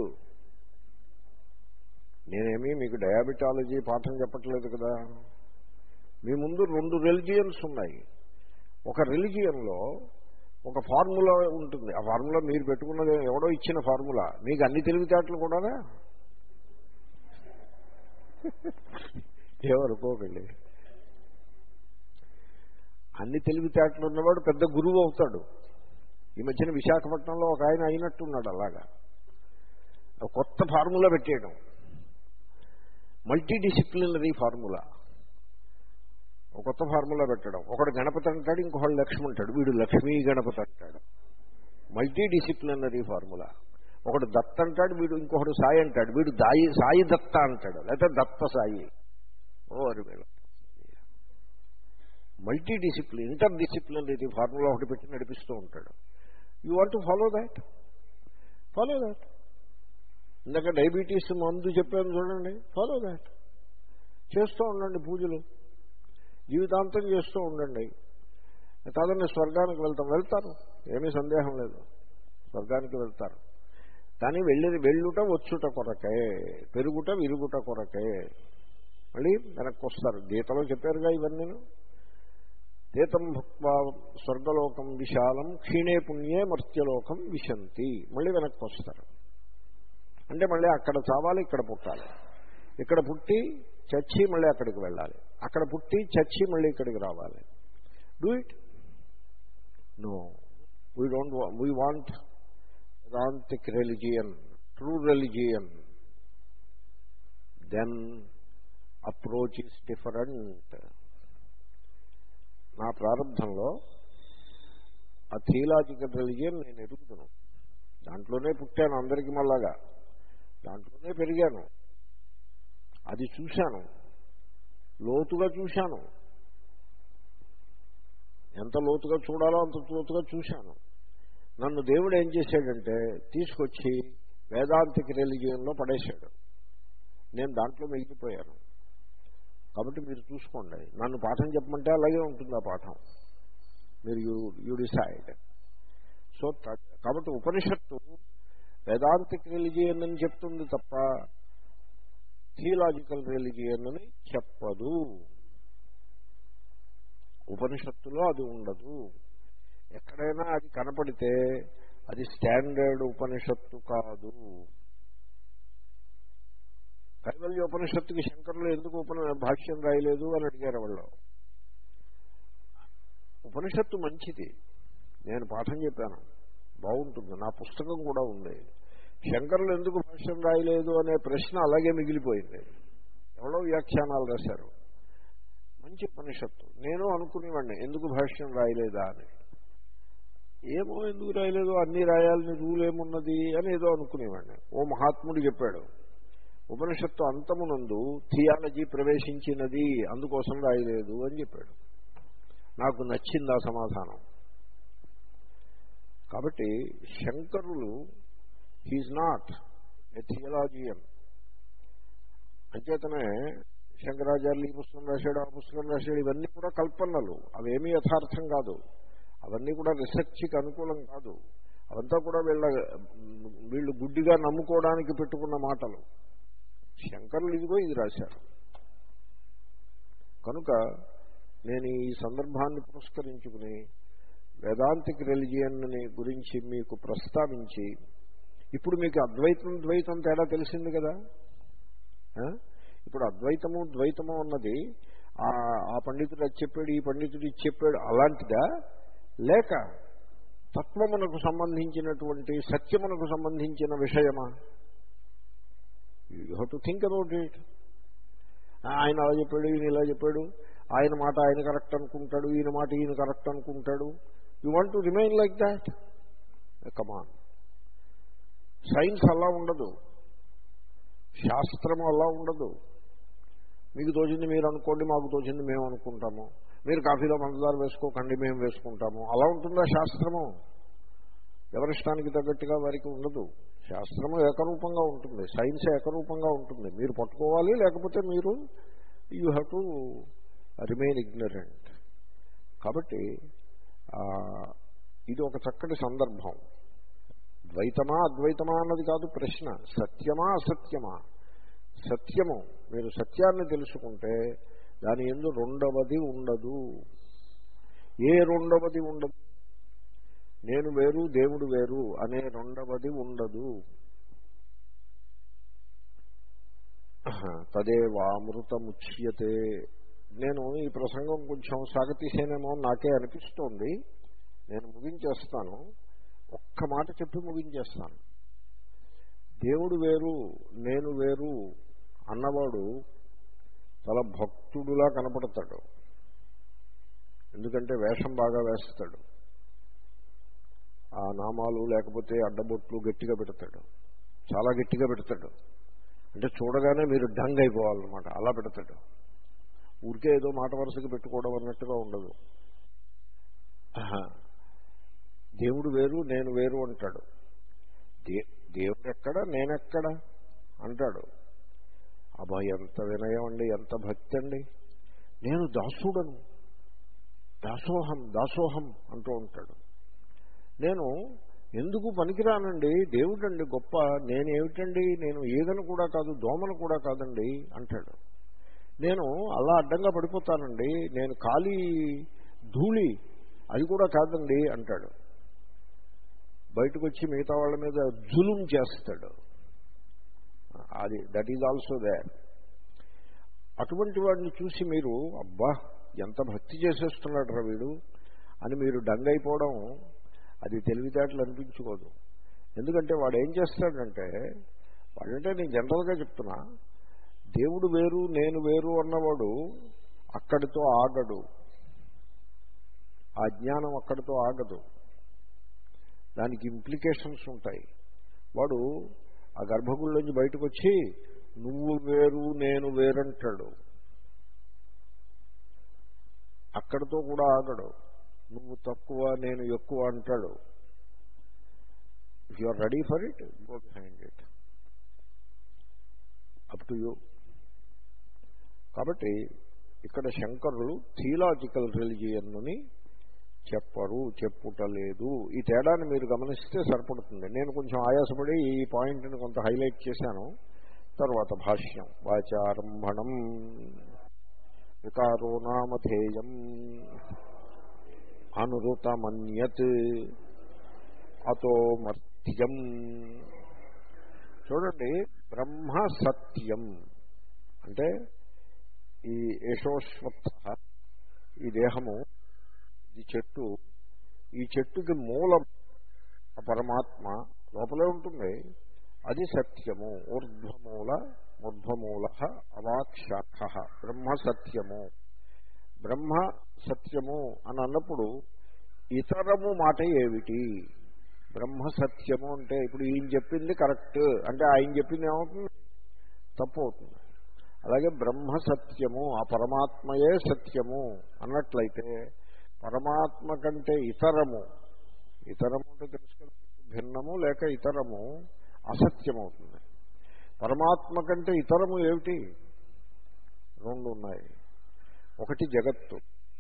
నేనేమీ మీకు డయాబెటాలజీ పాఠం చెప్పట్లేదు కదా. మీ ముందు రెండు రిలిజియన్స్ ఉన్నాయి. ఒక రిలిజియన్లో ఒక ఫార్ములా ఉంటుంది. ఆ ఫార్ములా మీరు పెట్టుకున్నది ఎవడో ఇచ్చిన ఫార్ములా. మీకు అన్ని తెలివితేటలు కూడా ఏమనుకోకండి. అన్ని తెలివితేటలు ఉన్నవాడు పెద్ద గురువు అవుతాడు. ఈ మధ్యన విశాఖపట్నంలో ఒక ఆయన అయినట్టున్నాడు. అలాగా కొత్త ఫార్ములా పెట్టేయడం, మల్టీ డిసిప్లినరీ ఫార్ములా. ఒక కొత్త ఫార్ములా పెట్టడం. ఒకడు గణపతి అంటాడు, ఇంకొకడు లక్ష్మి అంటాడు, వీడు లక్ష్మీ గణపతి అంటాడు. Multidisciplinary formula. ఒకడు దత్త అంటాడు, వీడు ఇంకొకడు సాయి అంటాడు, వీడు దాయి సాయి దత్త అంటాడు, లేకపోతే దత్త సాయి. ఓ అరి వీళ్ళ multi discipline interdisciplinary formula ఒకటి పెట్టి నడిపిస్తూ ఉంటాడు. You want to follow that, follow that. ఇందాక డయాబెటీస్ మందు చెప్పాను చూడండి, ఫాలో దాట్. చేస్తూ ఉండండి పూజలు, జీవితాంతం చేస్తూ ఉండండి. కాదండి స్వర్గానికి వెళ్తాం, వెళ్తారు, ఏమీ సందేహం లేదు, స్వర్గానికి వెళ్తారు. కానీ వెళ్ళి వెళ్ళుట వచ్చుట కొరకే, పెరుగుట విరుగుట కొరకే. మళ్ళీ వెనక్కి వస్తారు. గీతలో చెప్పారుగా ఇవన్నీ. తీతం భుక్వా స్వర్గలోకం విశాలం క్షీణే పుణ్యే మర్త్యలోకం విశంతి. మళ్ళీ వెనక్కి వస్తారు. అంటే మళ్ళీ అక్కడ చావాలి, ఇక్కడ పుట్టాలి, ఇక్కడ పుట్టి చచ్చి మళ్ళీ అక్కడికి వెళ్ళాలి, అక్కడ పుట్టి చచ్చి మళ్ళీ ఇక్కడికి రావాలి. Do it. No, we don't. We want Vedantic religion, true religion. Then approach is different. నా ప్రారంభంలో ఆ థియలాజికల్ రిలిజియన్ నేను ఎదుగుతున్నాను, దాంట్లోనే పుట్టాను, అందరికీ మళ్ళాగా దాంట్లోనే పెరిగాను. అది చూశాను, లోతుగా చూశాను, ఎంత లోతుగా చూడాలో అంత లోతుగా చూశాను. నన్ను దేవుడు ఏం చేశాడంటే తీసుకొచ్చి వేదాంతిక రిలిజియన్లో పడేశాడు. నేను దాంట్లో మిగిలిపోయాను. కాబట్టి మీరు చూసుకోండి, నన్ను పాఠం చెప్పమంటే అలాగే ఉంటుంది ఆ పాఠం, మీరు యూ యూ డిసైడ్. సో కాబట్టి ఉపనిషత్తు వేదాంతిక రిలిజియన్ అని చెప్తుంది తప్ప థియలాజికల్ రిలిజియన్ అని చెప్పదు. ఉపనిషత్తులో అది ఉండదు. ఎక్కడైనా అది కనపడితే అది స్టాండర్డ్ ఉపనిషత్తు కాదు. కైవల్య ఉపనిషత్తుకి శంకరులు ఎందుకు ఉపన భాష్యం రాయలేదు అని అడిగారు వాళ్ళు. ఉపనిషత్తు మంచిది, నేను పాఠం చెప్పాను, బాగుంటుంది, నా పుస్తకం కూడా ఉంది. శంకరులు ఎందుకు భాష్యం రాయలేదు అనే ప్రశ్న అలాగే మిగిలిపోయింది. ఎవరో వ్యాఖ్యానాలు రాశారు. మంచి ఉపనిషత్తు. నేను అనుకునేవాడిని ఎందుకు భాష్యం రాయలేదా అని. ఏమో ఎందుకు రాయలేదు, అన్నీ రాయాలని రూల్ ఏమున్నది అని ఏదో అనుకునేవాడిని. ఓ మహాత్ముడు చెప్పాడు, ఉపనిషత్తు అంతమునందు థియాలజీ ప్రవేశించినది, అందుకోసం రాయలేదు అని చెప్పాడు. నాకు నచ్చింది ఆ సమాధానం. కాబట్టి శంకరులు హీఈస్ నాట్ ఎ థియలాజియన్. అంచేతనే శంకరాచార్యులు ఈ పుస్తకం రాశాడు, ఆ పుస్తకం రాశాడు, ఇవన్నీ కూడా కల్పనలు, అవేమీ యథార్థం కాదు, అవన్నీ కూడా రీసెర్చ్కి అనుకూలం కాదు. అవంతా కూడా వీళ్ళ వీళ్ళు గుడ్డిగా నమ్ముకోవడానికి పెట్టుకున్న మాటలు. శంకరులు ఇదిగో ఇది రాశారు. కనుక నేను ఈ సందర్భాన్ని పురస్కరించుకుని వేదాంతిక్ రిలిజియన్ గురించి మీకు ప్రస్తావించి, ఇప్పుడు మీకు అద్వైతం ద్వైతం తేడా తెలిసింది కదా. ఇప్పుడు అద్వైతము ద్వైతము అన్నది ఆ పండితుడు అది చెప్పాడు, ఈ పండితుడు ఇది చెప్పాడు అలాంటిదా, లేక తత్వమునకు సంబంధించినటువంటి సత్యమునకు సంబంధించిన విషయమా? You have to think about it. ఆయన అలా చెప్పాడు, ఈయన ఇలా చెప్పాడు, ఆయన మాట ఆయన కరెక్ట్ అనుకుంటాడు, ఈయన మాట ఈయన కరెక్ట్ అనుకుంటాడు. You want to remain like that? Come on. Science అలా ఉండదు, శాస్త్రం అలా ఉండదు. మీకు తోచింది మీరు అనుకోండి, మాకు తోచింది మేము అనుకుంటాము, మీరు కాఫీలో పంచదార వేసుకోకండి మేము వేసుకుంటాము, అలా ఉంటుందా శాస్త్రము? ఎవరిష్టానికి తగ్గట్టుగా వారికి ఉండదు. శాస్త్రము ఏకరూపంగా ఉంటుంది, సైన్స్ ఏకరూపంగా ఉంటుంది. మీరు పట్టుకోవాలి, లేకపోతే మీరు you have to remain ignorant. కాబట్టి ఇది ఒక చక్కటి సందర్భం. ద్వైతమా అద్వైతమా అన్నది కాదు ప్రశ్న, సత్యమా అసత్యమా. సత్యము, మీరు సత్యాన్ని తెలుసుకుంటే దాని యందు రెండవది ఉండదు. ఏ రెండవది ఉండదు? నేను వేరు దేవుడు వేరు అనే రెండవది ఉండదు. తదేవామృతముచ్యతే. నేను ఈ ప్రసంగం కొంచెం సాగతీసేనేమో నాకే అనిపిస్తోంది. నేను ముగించేస్తాను, ఒక్క మాట చెప్పి ముగించేస్తాను. దేవుడు వేరు నేను వేరు అన్నవాడు చాలా భక్తుడులా కనపడతాడు. ఎందుకంటే వేషం బాగా వేస్తాడు, ఆ నామాలు లేకపోతే అడ్డబొట్లు గట్టిగా పెడతాడు, చాలా గట్టిగా పెడతాడు. అంటే చూడగానే మీరు డంగ్ అయిపోవాలన్నమాట, అలా పెడతాడు. ఊరికే ఏదో మాట వరుసకి పెట్టుకోవడం అన్నట్టుగా ఉండదు. దేవుడు వేరు నేను వేరు అంటాడు. దే దేవుడు ఎక్కడ నేనెక్కడ అంటాడు. అబ్బా ఎంత వినయం అండి, ఎంత భక్తి అండి. నేను దాసుడను, దాసోహం దాసోహం అంటూ ఉంటాడు. నేను ఎందుకు పనికిరానండి, దేవుడండి గొప్ప, నేనేమిటండి, నేను ఈగను కూడా కాదు దోమను కూడా కాదండి అంటాడు. నేను అలా అడ్డంగా పడిపోతానండి, నేను ఖాళీ ధూళి అది కూడా కాదండి అంటాడు. బయటకు వచ్చి మిగతా వాళ్ళ మీద జులుం చేస్తాడు. అది దట్ ఈజ్ ఆల్సో దే. అటువంటి వాడిని చూసి మీరు అబ్బా ఎంత భక్తి చేసేస్తున్నాడు రా వీడు అని మీరు డంగైపోవడం అది తెలివితేటలు అనిపించుకోదు. ఎందుకంటే వాడు ఏం చేస్తాడంటే, వాడంటే నేను జనరల్గా చెప్తున్నా, దేవుడు వేరు నేను వేరు అన్నవాడు అక్కడితో ఆగడు. ఆ జ్ఞానం అక్కడితో ఆగదు, దానికి ఇంప్లికేషన్స్ ఉంటాయి. వాడు ఆ గర్భగుడిలోంచి బయటకు వచ్చి నువ్వు వేరు నేను వేరంటాడు. అక్కడితో కూడా ఆగడు. నువ్వు తక్కువ నేను ఎక్కువ అంటాడు. If you are ready for it, go behind it, up to you. కాబట్టి ఇక్కడ శంకరులు థియలాజికల్ రిలిజియన్ని చెప్పరు, చెప్పుటలేదు. ఈ తేడాన్ని మీరు గమనిస్తే సరిపడుతుంది. నేను కొంచెం ఆయాసపడి ఈ పాయింట్ని కొంత హైలైట్ చేశాను. తర్వాత భాష్యం. వాచారంభణం వికారో నామధేయం అనురుతమన్యత్ అతో మర్త్యం. చూడండి, బ్రహ్మ సత్యం అంటే ఈ యశోశ్వత్థ, ఈ దేహము, ఈ చెట్టు, ఈ చెట్టుకి మూలం పరమాత్మ లోపలే ఉంటుంది, అది సత్యము. ఊర్ధ్వమూల ఊర్ధ్వమూల అవాక్షాఖ బ్రహ్మ సత్యము. బ్రహ్మ సత్యము అని అన్నప్పుడు ఇతరము మాట ఏమిటి? బ్రహ్మ సత్యము అంటే ఇప్పుడు ఈయన చెప్పింది కరెక్ట్ అంటే ఆయన చెప్పింది ఏమవుతుంది? తప్పు అవుతుంది. అలాగే బ్రహ్మ సత్యము, ఆ పరమాత్మయే సత్యము అన్నట్లయితే పరమాత్మ కంటే ఇతరము, ఇతరము అంటే తెలుసుకుని భిన్నము లేక ఇతరము అసత్యమవుతుంది. పరమాత్మ కంటే ఇతరము ఏమిటి? రెండు ఉన్నాయి. ఒకటి జగత్తు,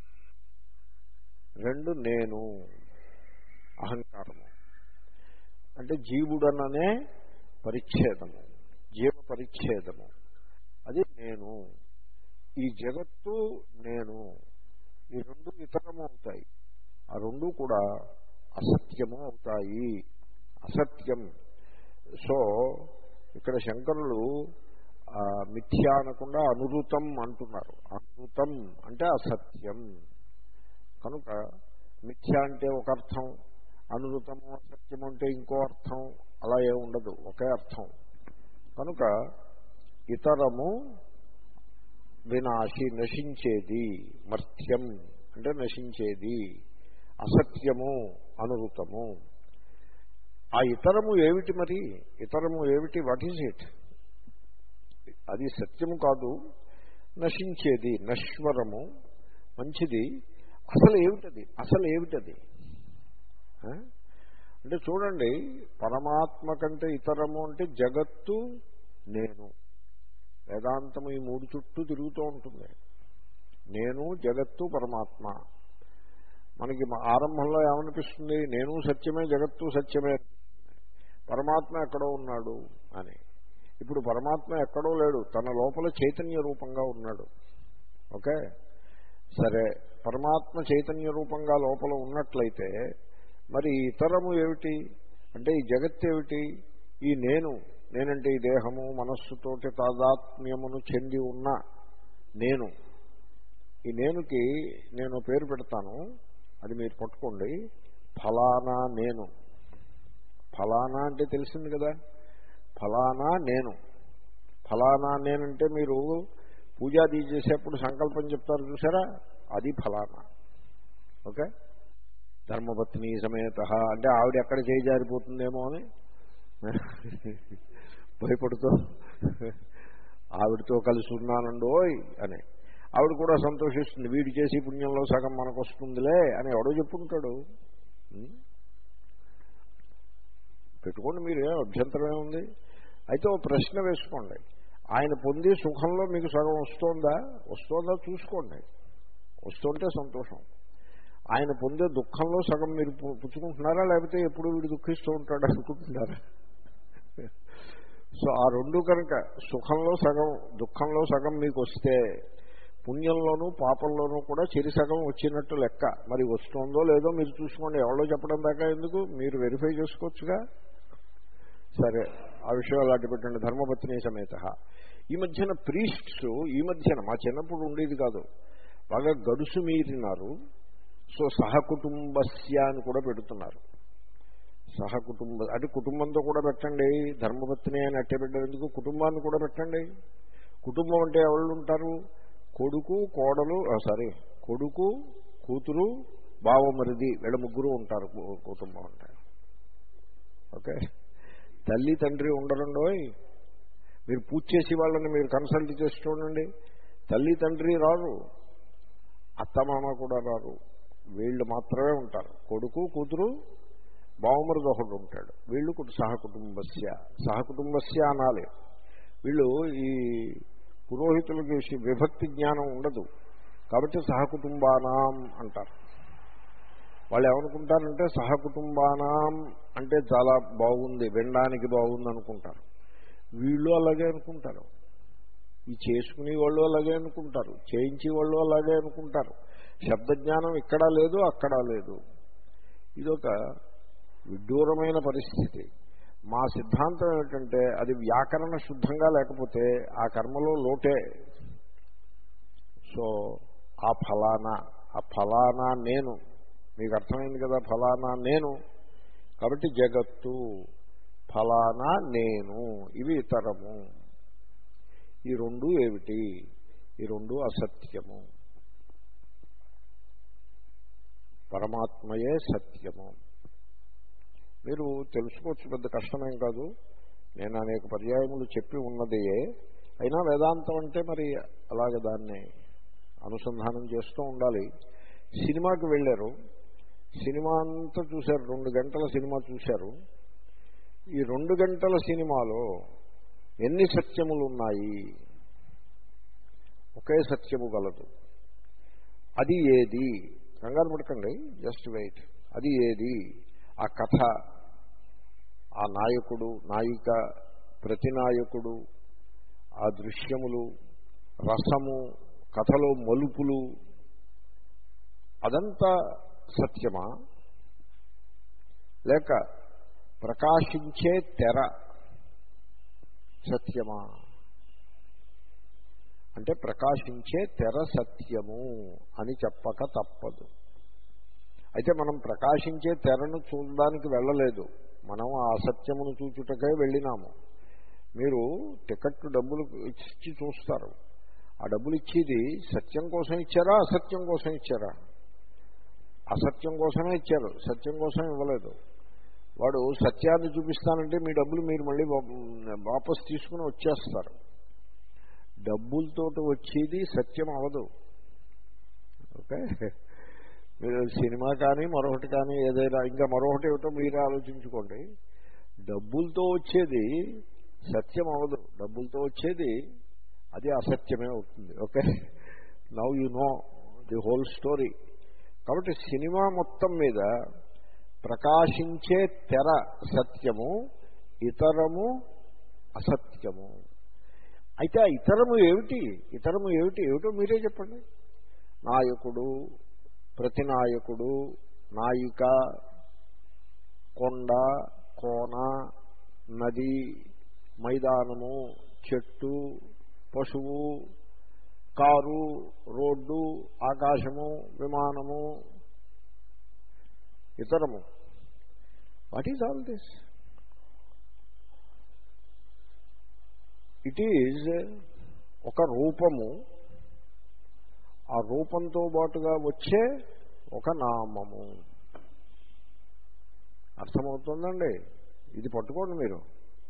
రెండు నేను, అహంకారము. అంటే జీవుడననే పరిచ్ఛేదము, జీవ పరిచ్ఛేదము, అది నేను. ఈ జగత్తు నేను, ఈ రెండు ఇతరము అవుతాయి. ఆ రెండు కూడా అసత్యము అవుతాయి. అసత్యం. సో ఇక్కడ శంకరులు మిథ్యా అనకుండా అనురుతం అంటున్నారు. అనురుతం అంటే అసత్యం. కనుక మిథ్య అంటే ఒక అర్థం, అనురుతము అసత్యం అంటే ఇంకో అర్థం, అలా ఏ ఉండదు, ఒకే అర్థం. కనుక ఇతరము వినాశి, నశించేది, మర్త్యం అంటే నశించేది, అసత్యము అనురుతము. ఆ ఇతరము ఏమిటి మరి? ఇతరము ఏమిటి? What is it? అది సత్యము కాదు, నశించేది, నశ్వరము, మంచిది. అసలు ఏమిటది? అసలు ఏమిటది అంటే చూడండి, పరమాత్మ కంటే ఇతరము అంటే జగత్తు, నేను. వేదాంతము ఈ మూడు చుట్టూ తిరుగుతూ ఉంటుంది. నేను, జగత్తు, పరమాత్మ. మనకి ఆరంభంలో ఏమనిపిస్తుంది? నేను సత్యమే, జగత్తు సత్యమే అనిపిస్తుంది. పరమాత్మ ఎక్కడో ఉన్నాడు అని. ఇప్పుడు పరమాత్మ ఎక్కడో లేడు, తన లోపల చైతన్య రూపంగా ఉన్నాడు. ఓకే, సరే. పరమాత్మ చైతన్య రూపంగా లోపల ఉన్నట్లయితే మరి ఇతరము ఏమిటి అంటే ఈ జగత్ ఏమిటి? ఈ నేను, నేనంటే ఈ దేహము మనస్సుతోటి తాదాత్మ్యమును చెంది ఉన్న నేను. ఈ నేనుకి నేను పేరు పెడతాను, అది మీరు పట్టుకోండి. ఫలానా నేను. ఫలానా అంటే తెలిసింది కదా, ఫలానా నేను. ఫలానా నేనంటే మీరు పూజాది చేసేప్పుడు సంకల్పం చెప్తారు చూసారా, అది ఫలానా. ఓకే, ధర్మపత్ని సమేత అంటే ఆవిడ ఎక్కడ చేయి జారిపోతుందేమో అని భయపడుతూ ఆవిడతో కలిసి ఉన్నానండోయ్ అని. ఆవిడ కూడా సంతోషిస్తుంది, వీడు చేసి పుణ్యంలో సగం మనకు వస్తుందిలే అని ఎవడో చెప్పుకుంటాడు. పెట్టుకోండి, మీరే అభ్యంతరమే ఉంది. అయితే ఓ ప్రశ్న వేసుకోండి, ఆయన పొంది సుఖంలో మీకు సగం వస్తోందా వస్తోందా చూసుకోండి. వస్తుంటే సంతోషం. ఆయన పొందే దుఃఖంలో సగం మీరు పుచ్చుకుంటున్నారా, లేకపోతే ఎప్పుడు వీడు దుఃఖిస్తూ ఉంటాడు అనుకుంటున్నారా? సో ఆ రెండు కనుక సుఖంలో సగం దుఃఖంలో సగం మీకు వస్తే పుణ్యంలోనూ పాపంలోనూ కూడా చెరి సగం వచ్చినట్టు లెక్క. మరి వస్తుందో లేదో మీరు చూసుకోండి, ఎవరో చెప్పడం దాకా ఎందుకు, మీరు వెరిఫై చేసుకోవచ్చుగా. సరే, ఆ విషయం అలాంటి పెట్టండి. ధర్మపత్ని సమేత. ఈ మధ్యన ప్రీస్ట్స్, ఈ మధ్యన మా చిన్నప్పుడు ఉండేది కాదు, బాగా గడుసు మీరినారు. సో సహకుటుంబస్య అని కూడా పెడుతున్నారు. సహకుటుంబ అంటే కుటుంబంతో కూడా పెట్టండి, ధర్మపత్ని అని అట్టే పెట్టేందుకు కుటుంబాన్ని కూడా పెట్టండి. కుటుంబం అంటే ఎవరు ఉంటారు, కొడుకు కోడలు సారీ కొడుకు కూతురు బావమరిది వీళ్ళ ముగ్గురు ఉంటారు కుటుంబం అంటే. ఓకే, తల్లి తండ్రి ఉండరండోయ్. మీరు పూజ చేసి వాళ్ళని మీరు కన్సల్ట్ చేసి చూడండి, తల్లి తండ్రి రారు, అత్తమామ కూడా రారు, వీళ్ళు మాత్రమే ఉంటారు. కొడుకు కూతురు బావమరిది ఒకడు ఉంటాడు. వీళ్ళు సహకుటుంబస్య సహకుటుంబస్య అనాలి. వీళ్ళు ఈ పురోహితులకి విభక్తి జ్ఞానం ఉండదు కాబట్టి సహకుటుంబానాం అంటారు. వాళ్ళు ఏమనుకుంటారంటే సహకుటుంబానాం అంటే చాలా బాగుంది, వినడానికి బాగుంది అనుకుంటారు. వీళ్ళు అలాగే అనుకుంటారు, ఈ చేసుకునే వాళ్ళు అలాగే అనుకుంటారు, చేయించే వాళ్ళు అలాగే అనుకుంటారు. శబ్దజ్ఞానం ఇక్కడ లేదు, అక్కడ లేదు. ఇదొక విడ్డూరమైన పరిస్థితి. మా సిద్ధాంతం ఏమిటంటే అది వ్యాకరణ శుద్ధంగా లేకపోతే ఆ కర్మలో లోటే. సో ఆ ఫలానా ఆ ఫలానా నేను, మీకు అర్థమైంది కదా, ఫలానా నేను. కాబట్టి జగత్తు ఫలానా నేను, ఇవి ఇతరము. ఈ రెండు ఏమిటి, ఈ రెండు అసత్యము, పరమాత్మయే సత్యము. మీరు తెలుసుకోవచ్చు, పెద్ద కష్టమేం కాదు. నేను అనేక పర్యాయములు చెప్పి ఉన్నదే. అయినా వేదాంతం అంటే మరి అలాగే దాన్ని అనుసంధానం చేస్తూ ఉండాలి. సినిమాకి వెళ్ళారు, సినిమా అంతా చూశారు, రెండు గంటల సినిమా చూశారు. ఈ రెండు గంటల సినిమాలో ఎన్ని సత్యములు ఉన్నాయి? ఒకే సత్యము గలదు. అది ఏది? కంగారు పడకండి, జస్ట్ వెయిట్. అది ఏది? ఆ కథ, ఆ నాయకుడు నాయిక, ప్రతినాయకుడు, ఆ దృశ్యములు, రసము, కథలో మలుపులు, అదంతా సత్యమా? లేక ప్రకాశించే తెర సత్యమా? అంటే ప్రకాశించే తెర సత్యము అని చెప్పక తప్పదు. అయితే మనం ప్రకాశించే తెరను చూడడానికి వెళ్ళలేదు, మనం ఆ అసత్యమును చూచుటకే వెళ్ళినాము. మీరు టికెట్ డబ్బులు ఇచ్చి చూస్తారు, ఆ డబ్బులు ఇచ్చేది సత్యం కోసం ఇచ్చారా అసత్యం కోసం ఇచ్చారా? అసత్యం కోసమే ఇచ్చారు, సత్యం కోసం ఇవ్వలేదు. వాడు సత్యాన్ని చూపిస్తానంటే మీ డబ్బులు మీరు మళ్ళీ వాపసు తీసుకుని వచ్చేస్తారు. డబ్బులతో వచ్చేది సత్యం అవ్వదు. ఓకే, మీరు సినిమా కానీ మరొకటి కానీ ఏదైనా ఇంకా మరొకటి ఏమిటో మీరు ఆలోచించుకోండి. డబ్బులతో వచ్చేది సత్యం అవ్వదు, డబ్బులతో వచ్చేది అది అసత్యమే అవుతుంది. Okay, now you know the whole story. కాబట్టి సినిమా మొత్తం మీద ప్రకాశించే తెర సత్యము, ఇతరము అసత్యము. అయితే ఆ ఇతరము ఏమిటి? ఇతరము ఏమిటి ఏమిటో మీరే చెప్పండి. నాయకుడు, ప్రతినాయకుడు, నాయిక, కొండ, కోన, నది, మైదానము, చెట్టు, పశువు, కారు, రోడ్డు, ఆకాశము, విమానము, ఇతరము. What is all this? It is ఒక రూపము, ఆ రూపంతో పాటుగా వచ్చే ఒక నామము. అర్థమవుతుందండి? ఇది పట్టుకోండి మీరు.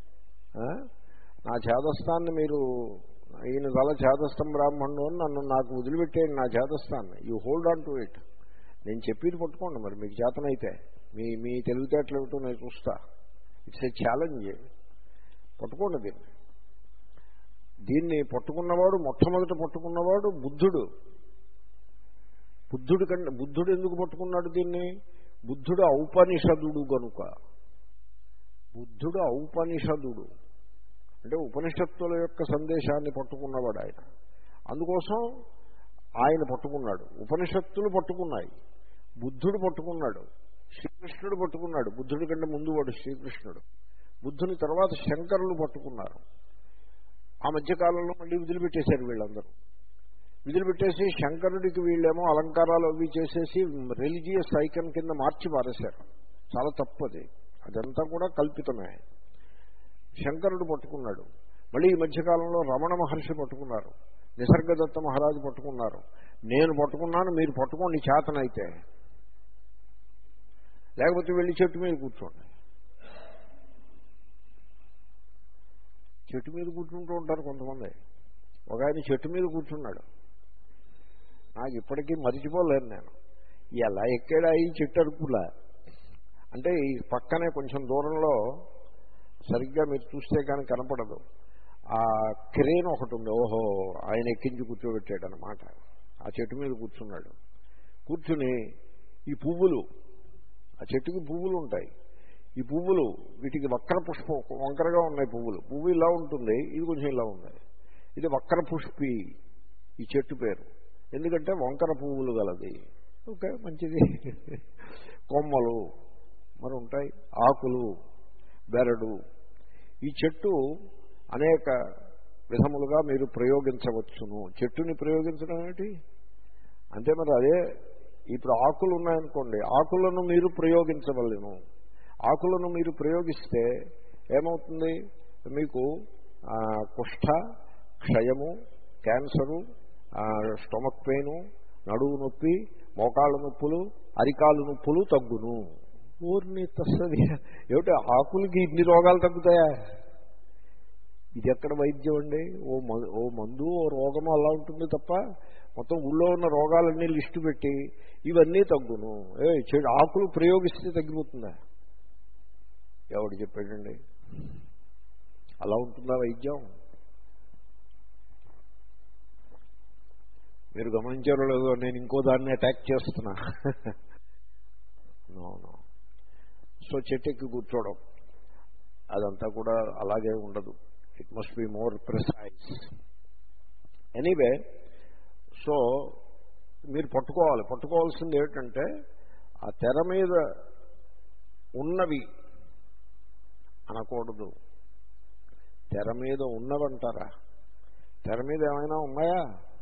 నా చేదస్థాన్ని మీరు, ఈయన చాలా చేదస్థం బ్రాహ్మణుడు అని నన్ను నాకు వదిలిపెట్టేయండి నా చేదస్థాన్ని. You hold on to it. నేను చెప్పేది పట్టుకోండి మరి, మీకు చేతనైతే. మీ మీ తెలివితేటలు ఏమిటో నేను చూస్తా. It's a challenge. పట్టుకోండి దీన్ని. దీన్ని పట్టుకున్నవాడు, మొట్టమొదట పట్టుకున్నవాడు బుద్ధుడు. బుద్ధుడు కంటే బుద్ధుడు ఎందుకు పట్టుకున్నాడు దీన్ని? బుద్ధుడు ఔపనిషదుడు కనుక. బుద్ధుడు ఔపనిషదుడు అంటే ఉపనిషత్తుల యొక్క సందేశాన్ని పట్టుకున్నవాడు ఆయన. అందుకోసం ఆయన పట్టుకున్నాడు. ఉపనిషత్తులు పట్టుకున్నాయి, బుద్ధుడు పట్టుకున్నాడు, శ్రీకృష్ణుడు పట్టుకున్నాడు. బుద్ధుడి కంటే ముందు వాడు శ్రీకృష్ణుడు. బుద్ధుని తర్వాత శంకరులు పట్టుకున్నారు. ఆ మధ్యకాలంలో మళ్ళీ విధులుపెట్టేశారు వీళ్ళందరూ. విధులుపెట్టేసి శంకరుడికి వీళ్ళేమో అలంకారాలు అవి చేసేసి రిలీజియస్ ఐకన్ కింద మార్చి పారేశారు. చాలా తప్పది. అదంతా కూడా కల్పితమే. శంకరుడు పట్టుకున్నాడు. మళ్ళీ ఈ మధ్యకాలంలో రమణ మహర్షి పట్టుకున్నారు, నిసర్గదత్త మహారాజు పట్టుకున్నారు. నేను పట్టుకున్నాను, మీరు పట్టుకోండి చేతనైతే, లేకపోతే వెళ్ళి చెట్టు మీద కూర్చోండి. చెట్టు మీద కూర్చుంటూ ఉంటారు కొంతమంది. ఒక ఆయన చెట్టు మీద కూర్చున్నాడు. నాకు ఇప్పటికీ మరిచిపోలేను నేను. ఎలా ఎక్కాడా ఈ చెట్టు అరుపులా అంటే, ఈ పక్కనే కొంచెం దూరంలో సరిగ్గా మీరు చూస్తే కానీ కనపడదు, ఆ క్రేన్ ఒకటి ఉంది. ఓహో, ఆయన ఎక్కించి కూర్చోబెట్టాడు అన్నమాట. ఆ చెట్టు మీద కూర్చున్నాడు. కూర్చుని ఈ పువ్వులు, ఆ చెట్టుకి పువ్వులు ఉంటాయి. ఈ పువ్వులు, వీటికి వక్ర పుష్పం, వంకరగా ఉన్నాయి పువ్వులు. పువ్వు ఇలా ఉంటుంది, ఇది కొంచెం ఇలా ఉంది. ఇది వక్ర పుష్పి ఈ చెట్టు పేరు. ఎందుకంటే వంకర పువ్వులు గలది. ఓకే, మంచిది. కొమ్మలు మరి ఉంటాయి, ఆకులు, బెరడు. ఈ చెట్టు అనేక విధములుగా మీరు ప్రయోగించవచ్చును. చెట్టుని ప్రయోగించడం ఏమిటి అంటే, మరి అదే ఇప్పుడు ఆకులు ఉన్నాయనుకోండి, ఆకులను మీరు ప్రయోగించవలను. ఆకులను మీరు ప్రయోగిస్తే ఏమవుతుంది? మీకు కుష్ఠ, క్షయము, క్యాన్సరు, స్టొమక్ పెయిన్, నడువు నొప్పి, మోకాళ్ళ నొప్పులు, అరికాలు నొప్పులు తగ్గును. ఊరిని తస్తది. ఏమిటి ఆకులకి ఇన్ని రోగాలు తగ్గుతాయా? ఇది ఎక్కడ వైద్యం అండి? ఓ ఓ మందు ఓ రోగము అలా ఉంటుంది తప్ప మొత్తం ఊళ్ళో ఉన్న రోగాలన్నీ లిస్టు పెట్టి ఇవన్నీ తగ్గును. ఏ చెడు ఆకులు ప్రయోగిస్తే తగ్గిపోతుందా? ఎవడు చెప్పాడండి? అలా ఉంటుందా వైద్యం? మీరు గమనించారో లేదో, నేను ఇంకో దాన్ని అటాక్ చేస్తున్నా. నో నో సో చెట్టెక్కి కూర్చోవడం అదంతా కూడా అలాగే ఉండదు. It must be more precise. Anyway, so మీరు పట్టుకోవాలి. పట్టుకోవాల్సింది ఏమిటంటే, ఆ తెర మీద ఉన్నవి అనకూడదు. తెర మీద ఉన్నవంటారా? తెర మీద ఏమైనా ఉన్నాయా?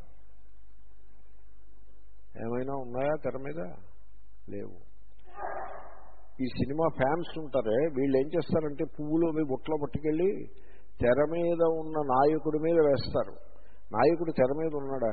ఏమైనా ఉన్నాయా తెర మీద? లేవు. ఈ సినిమా ఫ్యాన్స్ ఉంటారే, వీళ్ళు ఏం చేస్తారంటే పువ్వులు మీ బుట్టలో పట్టుకెళ్ళి తెర మీద ఉన్న నాయకుడి మీద వేస్తారు. నాయకుడు తెర మీద ఉన్నాడా?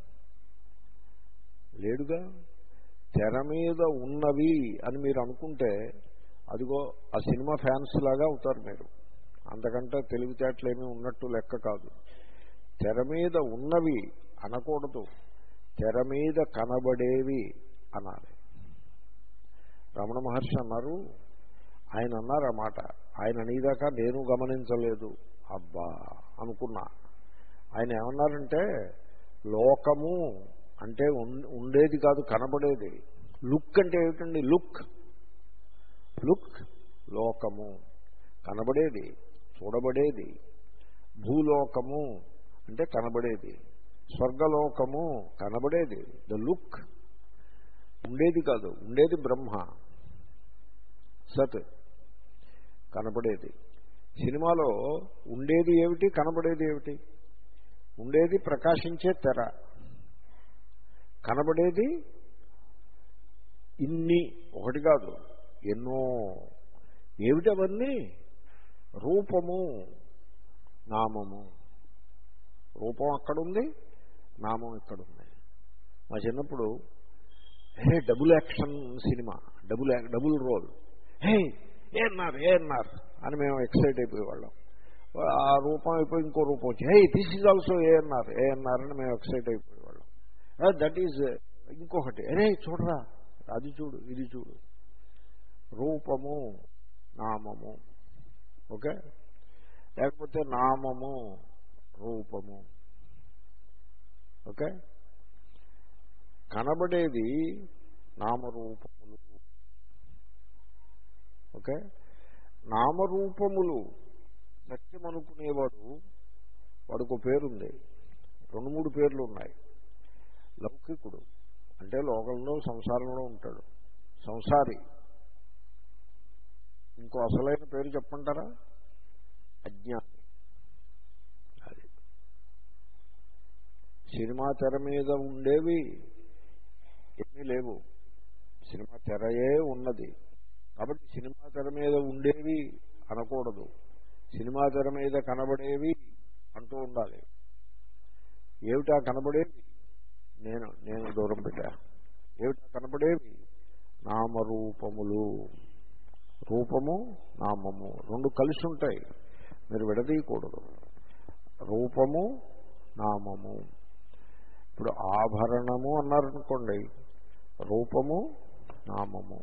లేడుగా. తెర మీద ఉన్నవి అని మీరు అనుకుంటే అదిగో ఆ సినిమా ఫ్యాన్స్ లాగా అవుతారు మీరు. అంతకంటే తెలివితేటలేమీ ఉన్నట్టు లెక్క కాదు. తెర మీద ఉన్నవి అనకూడదు, తెర మీద కనబడేవి అనాలి. రమణ మహర్షి అన్నారు, ఆయన అన్నారు ఆ మాట. ఆయన అనేదాకా నేను గమనించలేదు. అబ్బా అనుకున్నా. ఆయన ఏమన్నారంటే, లోకము అంటే ఉండేది కాదు, కనబడేది. లుక్ అంటే ఏమిటండి? లుక్ లుక్ లోకము కనబడేది, చూడబడేది. భూలోకము అంటే కనబడేది, స్వర్గలోకము కనబడేది. ద లుక్ ఉండేది కాదు, ఉండేది బ్రహ్మ, సత్, కనబడేది. సినిమాలో ఉండేది ఏమిటి, కనబడేది ఏమిటి? ఉండేది ప్రకాశించే తెర, కనబడేది ఇన్ని, ఒకటి కాదు ఎన్నో. ఏమిటి అవన్నీ? రూపము, నామము. రూపం అక్కడుంది, నామం ఇక్కడుంది. మా చిన్నప్పుడు hey double action cinema, double double role, hey ANR ANR అని మేము ఎక్సైట్ అయిపోయేవాళ్ళం. ఆ రూపం అయిపోయి ఇంకో రూపం వచ్చి hey this is also ANR ANR అని మేము ఎక్సైట్ అయిపోయేవాళ్ళం. దట్ ఈజ్ ఇంకొకటి, అరే చూడరా అది చూడు ఇది చూడు. రూపము నామము, ఓకే, లేకపోతే నామము రూపము, ఓకే. కనబడేది నామరూపములు, ఓకే. నామరూపములు సత్యం అనుకునేవాడు వాడికి ఒక పేరుంది, రెండు మూడు పేర్లు ఉన్నాయి. లౌకికుడు అంటే లోకంలో సంసారంలో ఉంటాడు, సంసారి. ఇంకో అసలైన పేరు చెప్పంటారా? అజ్ఞాని. అది సినిమా తెర మీద ఉండేవి ఏమీ లేవు, సినిమా తెరయే ఉన్నది. కాబట్టి సినిమా తెర మీద ఉండేవి అనకూడదు, సినిమా తెర మీద కనబడేవి అంటూ ఉండాలి. ఏమిటా కనబడేవి? నేను నేను దూరం పెట్టా. ఏమిటా కనబడేవి? నామరూపములు. రూపము నామము రెండు కలిసి ఉంటాయి, మీరు విడదీయకూడదు. రూపము నామము. ఇప్పుడు ఆభరణము అన్నారనుకోండి, రూపము నామము.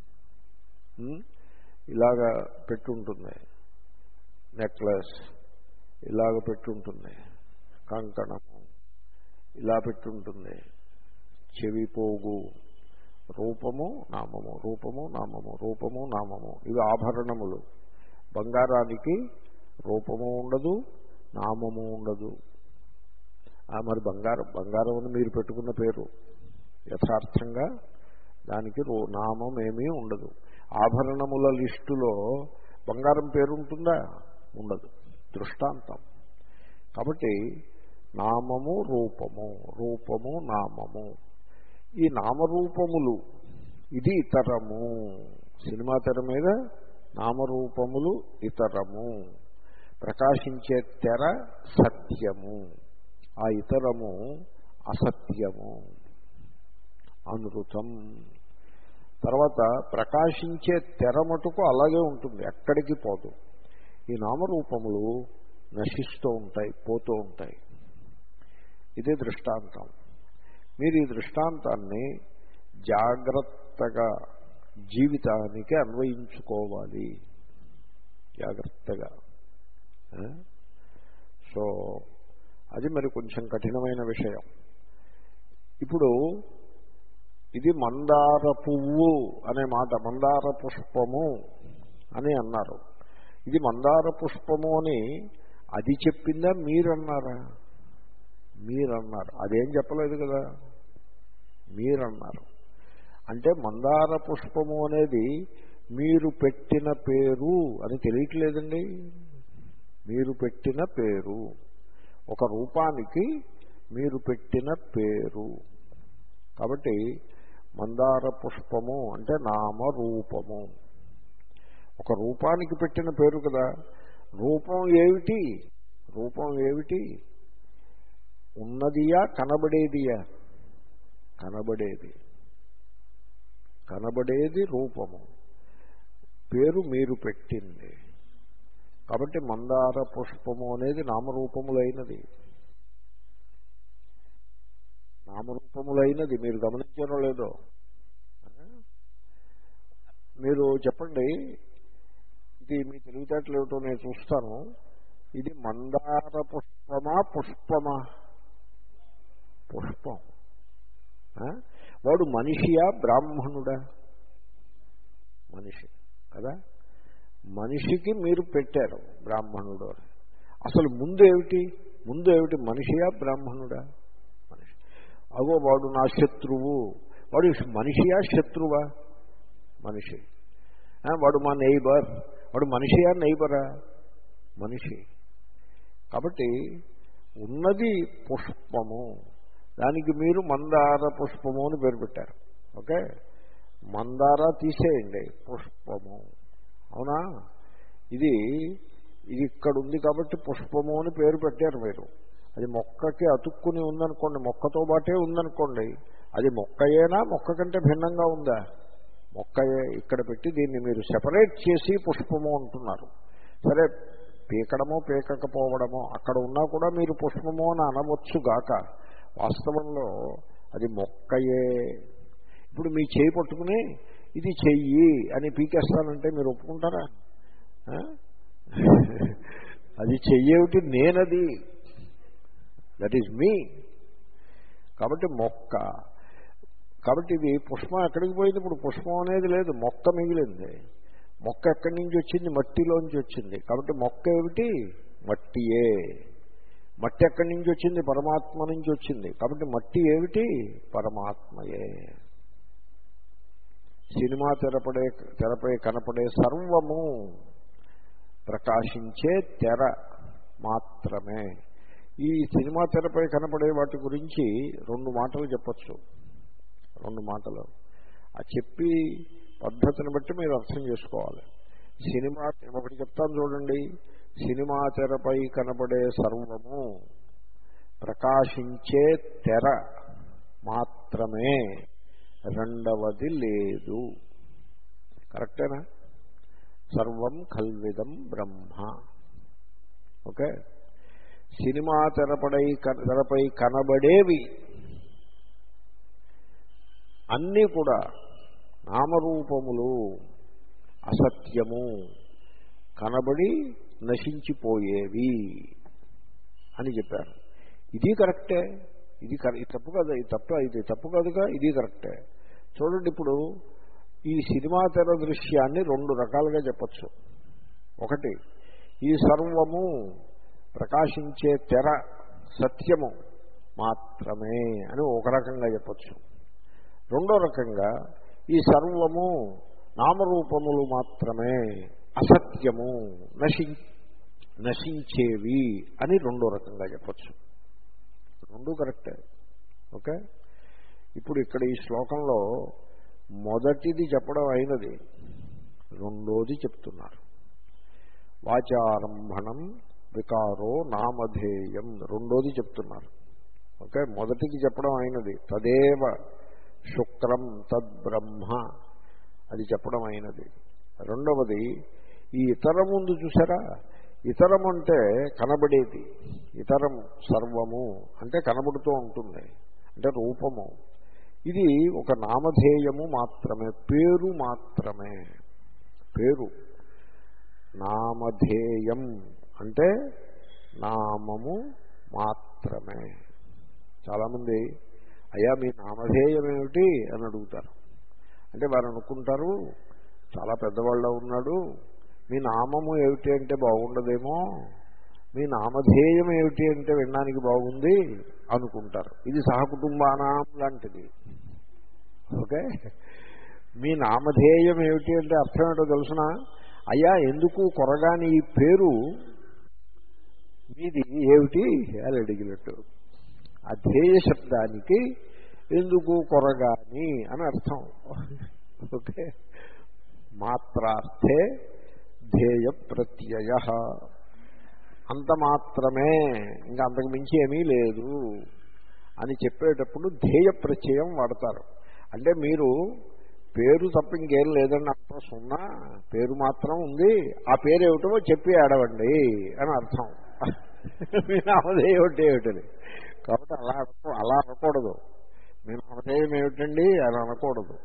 ఇలాగా పెట్టుంటుంది నెక్లెస్, ఇలాగ పెట్టుంటుంది కంకణము, ఇలా పెట్టుంటుంది చెవి పోగు. రూపము నామము, రూపము నామము, రూపము నామము. ఇవి ఆభరణములు. బంగారానికి రూపము ఉండదు, నామము ఉండదు. మరి బంగారం బంగారం అని మీరు పెట్టుకున్న పేరు, యథార్థంగా దానికి నామం ఏమీ ఉండదు. ఆభరణముల లిస్టులో బంగారం పేరు ఉంటుందా? ఉండదు. దృష్టాంతం. కాబట్టి నామము రూపము, రూపము నామము. ఈ నామరూపములు ఇది ఇతరము. సినిమా తెర మీద నామరూపములు ఇతరము. ప్రకాశించే తెర సత్యము, ఆ ఇతరము అసత్యము, అనృతం. తర్వాత ప్రకాశించే తెర మటుకు అలాగే ఉంటుంది, ఎక్కడికి పోదు. ఈ నామరూపములు నశిస్తూ ఉంటాయి, పోతూ ఉంటాయి. ఇదే దృష్టాంతం. మీరు ఈ దృష్టాంతాన్ని జాగ్రత్తగా జీవితానికి అన్వయించుకోవాలి, జాగ్రత్తగా. సో అది మరి కొంచెం కఠినమైన విషయం. ఇప్పుడు ఇది మందార పువ్వు అనే మాట, మందార పుష్పము అని అన్నారు. ఇది మందార పుష్పము అని అది చెప్పిందా మీరన్నారా? మీరన్నారు. అదేం చెప్పలేదు కదా, మీరన్నారు. అంటే మందార పుష్పము అనేది మీరు పెట్టిన పేరు అని తెలియట్లేదండి. మీరు పెట్టిన పేరు, ఒక రూపానికి మీరు పెట్టిన పేరు. కాబట్టి మందార పుష్పము అంటే నామరూపము, ఒక రూపానికి పెట్టిన పేరు కదా. రూపం ఏమిటి? రూపం ఏమిటి? ఉన్నదియా కనబడేదియా? కనబడేది. కనబడేది రూపము, పేరు మీరు పెట్టింది. కాబట్టి మందార పుష్పము అనేది నామరూపములైనది, నామరూపములైనది. మీరు గమనించారో లేదో? మీరు చెప్పండి, ఇది మీ తెలివితేటలు ఏమిటో నేను చూస్తాను. ఇది మందార పుష్పమా పుష్పమా? పుష్పం. వాడు మనిషియా బ్రాహ్మణుడా? మనిషి కదా. మనిషికి మీరు పెట్టారు బ్రాహ్మణుడు అని. అసలు ముందు ఏమిటి? ముందు ఏమిటి? మనిషియా బ్రాహ్మణుడా? మనిషి. అగో వాడు నా శత్రువు. వాడు మనిషియా శత్రువా? మనిషి. వాడు మా నైబర్. వాడు మనిషియా నైబరా? మనిషి. కాబట్టి ఉన్నది పుష్పము, దానికి మీరు మందార పుష్పము అని పేరు పెట్టారు. ఓకే, మందార తీసేయండి, పుష్పము. అవునా? ఇది ఇది ఇక్కడ ఉంది కాబట్టి పుష్పము అని పేరు పెట్టారు మీరు. అది మొక్కకి అతుక్కుని ఉందనుకోండి, మొక్కతో పాటే ఉందనుకోండి, అది మొక్కయేనా, మొక్క కంటే భిన్నంగా ఉందా? మొక్కయే. ఇక్కడ పెట్టి దీన్ని మీరు సెపరేట్ చేసి పుష్పము అంటున్నారు. సరే, పీకడమో పీకకపోవడమో అక్కడ ఉన్నా కూడా మీరు పుష్పము అని అనవచ్చుగాక, వాస్తవంలో అది మొక్కయే. ఇప్పుడు మీ చేయి పట్టుకుని ఇది చెయ్యి అని పీకేస్తానంటే మీరు ఒప్పుకుంటారా? అది చెయ్యేమిటి, నేనది, దట్ ఈజ్ మీ. కాబట్టి మొక్క. కాబట్టి ఇది పుష్పం ఎక్కడికి పోయింది? ఇప్పుడు పుష్పం అనేది లేదు, మొక్క మిగిలింది. మొక్క ఎక్కడి నుంచి వచ్చింది? మట్టిలోంచి వచ్చింది. కాబట్టి మొక్క ఏమిటి? మట్టియే. మట్టి ఎక్కడి నుంచి వచ్చింది? పరమాత్మ నుంచి వచ్చింది. కాబట్టి మట్టి ఏమిటి? పరమాత్మయే. సినిమా తెరపడే తెరపై కనపడే సర్వము ప్రకాశించే తెర మాత్రమే. ఈ సినిమా తెరపై కనపడే వాటి గురించి రెండు మాటలు చెప్పచ్చు. రెండు మాటలు ఆ చెప్పి పద్ధతిని బట్టి మీరు అర్థం చేసుకోవాలి. సినిమా ఒకటి చెప్తాను చూడండి. సినిమా తెరపై కనపడే సర్వము ప్రకాశించే తెర మాత్రమే, రెండవది లేదు. కరెక్టేనా? సర్వం కల్విదం బ్రహ్మ. ఓకే. సినిమా తెరపడై తెరపై కనబడేవి అన్నీ కూడా నామరూపములు, అసత్యము, కనబడి నశించిపోయేవి అని చెప్పారు. ఇది కరెక్టే. ఇది తప్పు కదా, ఇది తప్పు, ఇది తప్పు కాదుగా, ఇది కరెక్టే. చూడండి, ఇప్పుడు ఈ సినిమా తెర దృశ్యాన్ని రెండు రకాలుగా చెప్పచ్చు. ఒకటి, ఈ సర్వము ప్రకాశించే తెర సత్యము మాత్రమే అని ఒక రకంగా చెప్పచ్చు. రెండో రకంగా, ఈ సర్వము నామరూపములు మాత్రమే, అసత్యము, నశి నశించేవి అని రెండో రకంగా చెప్పచ్చు. రెండు కరెక్టే. ఓకే. ఇప్పుడు ఇక్కడ ఈ శ్లోకంలో మొదటిది చెప్పడం అయినది, రెండోది చెప్తున్నారు. వాచారంభణం వికారో నామధేయం, రెండోది చెప్తున్నారు. ఓకే. మొదటిది చెప్పడం అయినది, తదేవ శుక్రం తద్బ్రహ్మ, అది చెప్పడం అయినది. రెండవది ఈ ఇతరం ముందు చూసారా, ఇతరం అంటే కనబడేది, ఇతరం సర్వము అంటే కనబడుతూ ఉంటుంది, అంటే రూపము. ఇది ఒక నామధేయము మాత్రమే, పేరు మాత్రమే. పేరు నామధేయం అంటే నామము మాత్రమే. చాలామంది అయ్యా మీ నామధేయం ఏమిటి అని అడుగుతారు. అంటే వారు అనుకుంటారు చాలా పెద్దవాళ్ళ ఉన్నాడు, మీ నామము ఏమిటి అంటే బాగుండదేమో, మీ నామధేయం ఏమిటి అంటే వినడానికి బాగుంది అనుకుంటారు. ఇది సహకుటుంబానాం లాంటిది. ఓకే. మీ నామధేయం ఏమిటి అంటే అర్థం ఏంటో తెలుసిన, అయ్యా ఎందుకు కొరగాని ఈ పేరు మీది ఏమిటి అని అడిగినట్టు. ఆ ధ్యేయ శబ్దానికి ఎందుకు కొరగాని అని అర్థం. ఓకే. మాత్రార్థే ధ్యేయ ప్రత్యయ, అంత మాత్రమే, ఇంకా అంతకు మించి ఏమీ లేదు అని చెప్పేటప్పుడు ధ్యేయ ప్రత్యయం వాడతారు. అంటే మీరు పేరు తప్ప ఇంకేం లేదని అర్థం, సున్నా పేరు మాత్రం ఉంది, ఆ పేరు ఏమిటో చెప్పి ఆడవండి అని అర్థం. మీ నామధేయం ఏమిటని. కాబట్టి అలా అనుకో అలా అనకూడదు. మీ నామధేయం ఏమిటండి అని అనకూడదు.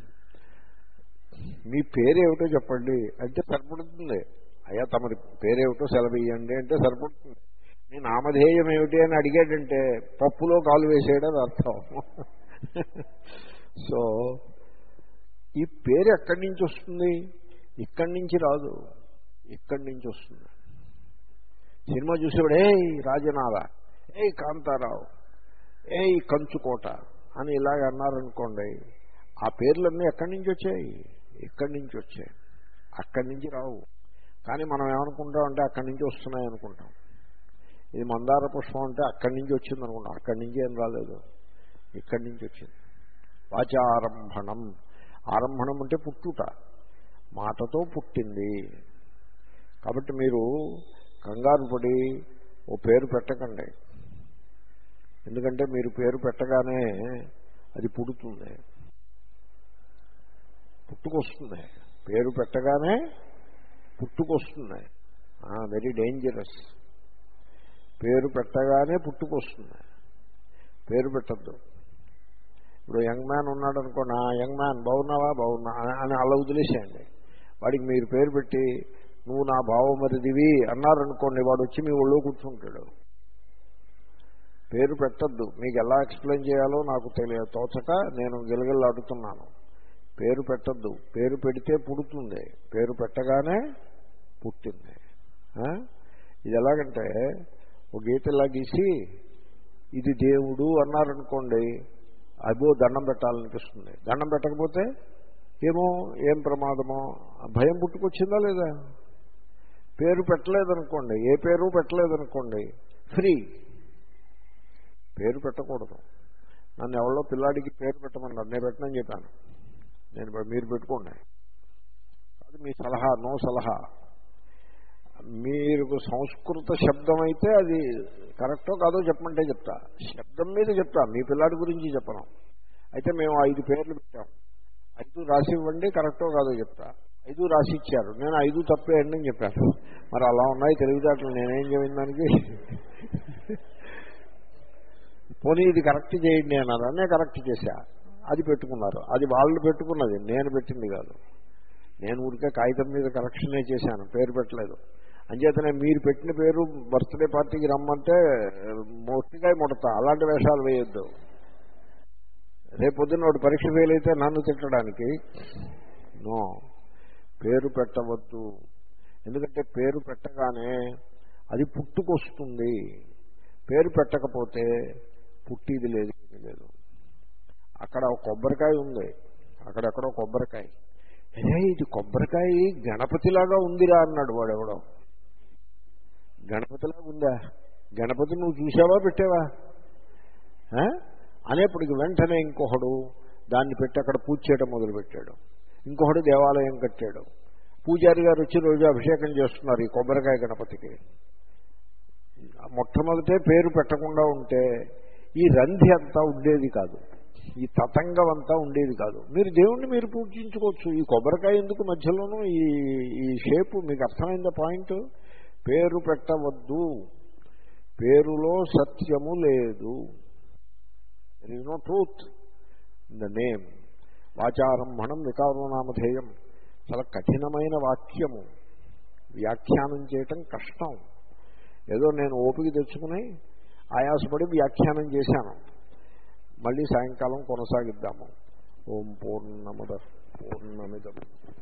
మీ పేరేమిటో చెప్పండి అంటే సరిపడుతుంది. అయ్యా తమరి పేరేమిటో సెలవియ్యండి అంటే సరిపడుతుంది. మీ నామధేయం ఏమిటి అని అడిగాడంటే పప్పులో కాలు వేసేయడం అర్థం. సో ఈ పేరు ఎక్కడి నుంచి వస్తుంది? ఇక్కడి నుంచి రాదు, ఇక్కడి నుంచి వస్తుంది. సినిమా చూసేవాడు ఏ రాజనాల, ఏ కాంతారావు, ఏ కంచుకోట అని ఇలాగ అన్నారనుకోండి, ఆ పేర్లన్నీ ఎక్కడి నుంచి వచ్చాయి? ఇక్కడి నుంచి వచ్చాయి, అక్కడి నుంచి రావు. కానీ మనం ఏమనుకుంటాం అంటే అక్కడి నుంచి వస్తున్నాయి అనుకుంటాం. ఇది మందార పుష్పం అంటే అక్కడి నుంచి వచ్చింది అనుకుంటాం. అక్కడి నుంచి ఏం రాలేదు, ఇక్కడి నుంచి వచ్చింది. వాచారంభణం, ఆరంభణం అంటే పుట్టుట, మాటతో పుట్టింది. కాబట్టి మీరు కంగారు పడి ఓ పేరు పెట్టకండి. ఎందుకంటే మీరు పేరు పెట్టగానే అది పుడుతుంది, పుట్టుకొస్తుంది. పేరు పెట్టగానే పుట్టుకొస్తుంది. Very dangerous. పేరు పెట్టగానే పుట్టుకొస్తుంది. పేరు పెట్టద్దు. ఇప్పుడు యంగ్ మ్యాన్ ఉన్నాడు అనుకోండి, ఆ యంగ్ మ్యాన్ బాగున్నావా బాగున్నా అని అలా వదిలేసేయండి. వాడికి మీరు పేరు పెట్టి నువ్వు నా బావమరిదివి అన్నారనుకోండి, వాడు వచ్చి మీ ఒళ్ళో కూర్చుంటాడు. పేరు పెట్టద్దు. మీకు ఎలా ఎక్స్ప్లెయిన్ చేయాలో నాకు తెలియదు, తోచక నేను గిలగిల్లాడుతున్నాను. పేరు పెట్టద్దు. పేరు పెడితే పుడుతుంది, పేరు పెట్టగానే పుట్టింది. ఇది ఎలాగంటే ఒక గీతలా గీసి ఇది దేవుడు అన్నారనుకోండి, అబ్బో దండం పెట్టాలనిపిస్తుంది. దండం పెట్టకపోతే ఏమో ఏం ప్రమాదమో భయం పుట్టుకొచ్చిందా లేదా? పేరు పెట్టలేదనుకోండి, ఏ పేరు పెట్టలేదనుకోండి, ఫ్రీ. పేరు పెట్టకూడదు. నన్ను ఎవరో పిల్లాడికి పేరు పెట్టమన్నారు, నేను పెట్టనని చెప్పాను. నేను మీరు పెట్టుకోండి, అది మీ సలహా, నో సలహా. మీరు సంస్కృత శబ్దం అయితే అది కరెక్టో కాదో చెప్పమంటే చెప్తా, శబ్దం మీద చెప్తా, మీ పిల్లాడి గురించి చెప్పను. అయితే మేము ఐదు పేర్లు పెట్టాం, ఐదు రాసి ఇవ్వండి, కరెక్టో కాదో చెప్తా. ఐదు రాసి ఇచ్చారు, నేను ఐదు తప్పేయండి అని చెప్పాను. మరి అలా ఉన్నాయి తెలివితేటలు, నేనేం చెప్పిన దానికి? పోనీ ఇది కరెక్ట్ చేయండి అన్నారు, నేను కరెక్ట్ చేశా. అది పెట్టుకున్నారు, అది వాళ్ళు పెట్టుకున్నది, నేను పెట్టింది కాదు. నేను ఊరికే కాగితం మీద కరెక్షనే చేశాను, పేరు పెట్టలేదు. అంచేతనే మీరు పెట్టిన పేరు బర్త్డే పార్టీకి రమ్మంటే మొట్టికాయ ముడతా, అలాంటి వేషాలు వేయొద్దు. రేపొద్దున వాడు పరీక్ష ఫెయిల్ అయితే నన్ను తిట్టడానికి. నో, పేరు పెట్టవద్దు. ఎందుకంటే పేరు పెట్టగానే అది పుట్టుకొస్తుంది. పేరు పెట్టకపోతే పుట్టిది లేదు, లేదు. అక్కడ ఒక కొబ్బరికాయ ఉంది, అక్కడెక్కడో కొబ్బరికాయ. అరే ఇది కొబ్బరికాయ గణపతిలాగా ఉందిరా అన్నాడు వాడెవడో. గణపతిలాగా ఉందా? గణపతి నువ్వు చూసావా పెట్టావా అనేప్పటికి వెంటనే ఇంకొకడు దాన్ని పెట్టి అక్కడ పూజ చేయడం మొదలుపెట్టాడు. ఇంకొకడు దేవాలయం కట్టాడు. పూజారి గారు వచ్చి రోజు అభిషేకం చేస్తున్నారు ఈ కొబ్బరికాయ గణపతికి. మొట్టమొదటే పేరు పెట్టకుండా ఉంటే ఈ రంధి అంతా ఉండేది కాదు, ఈ తతంగం అంతా ఉండేది కాదు. మీరు దేవుణ్ణి మీరు పూజించుకోవచ్చు. ఈ కొబ్బరికాయ ఎందుకు మధ్యలోనూ ఈ ఈ షేపు? మీకు అర్థమైందా పాయింట్? పేరు పెట్టవద్దు. పేరులో సత్యము లేదు. There is no truth in the name. వాచారంభణం వికారోనామధేయం. చాలా కఠినమైన వాక్యము, వ్యాఖ్యానం చేయటం కష్టం. ఏదో నేను ఓపిక తెచ్చుకుని ఆయాసపడి వ్యాఖ్యానం చేశాను. మళ్ళీ సాయంకాలం కొనసాగిద్దాము. ఓం పూర్ణమద పూర్ణమిదం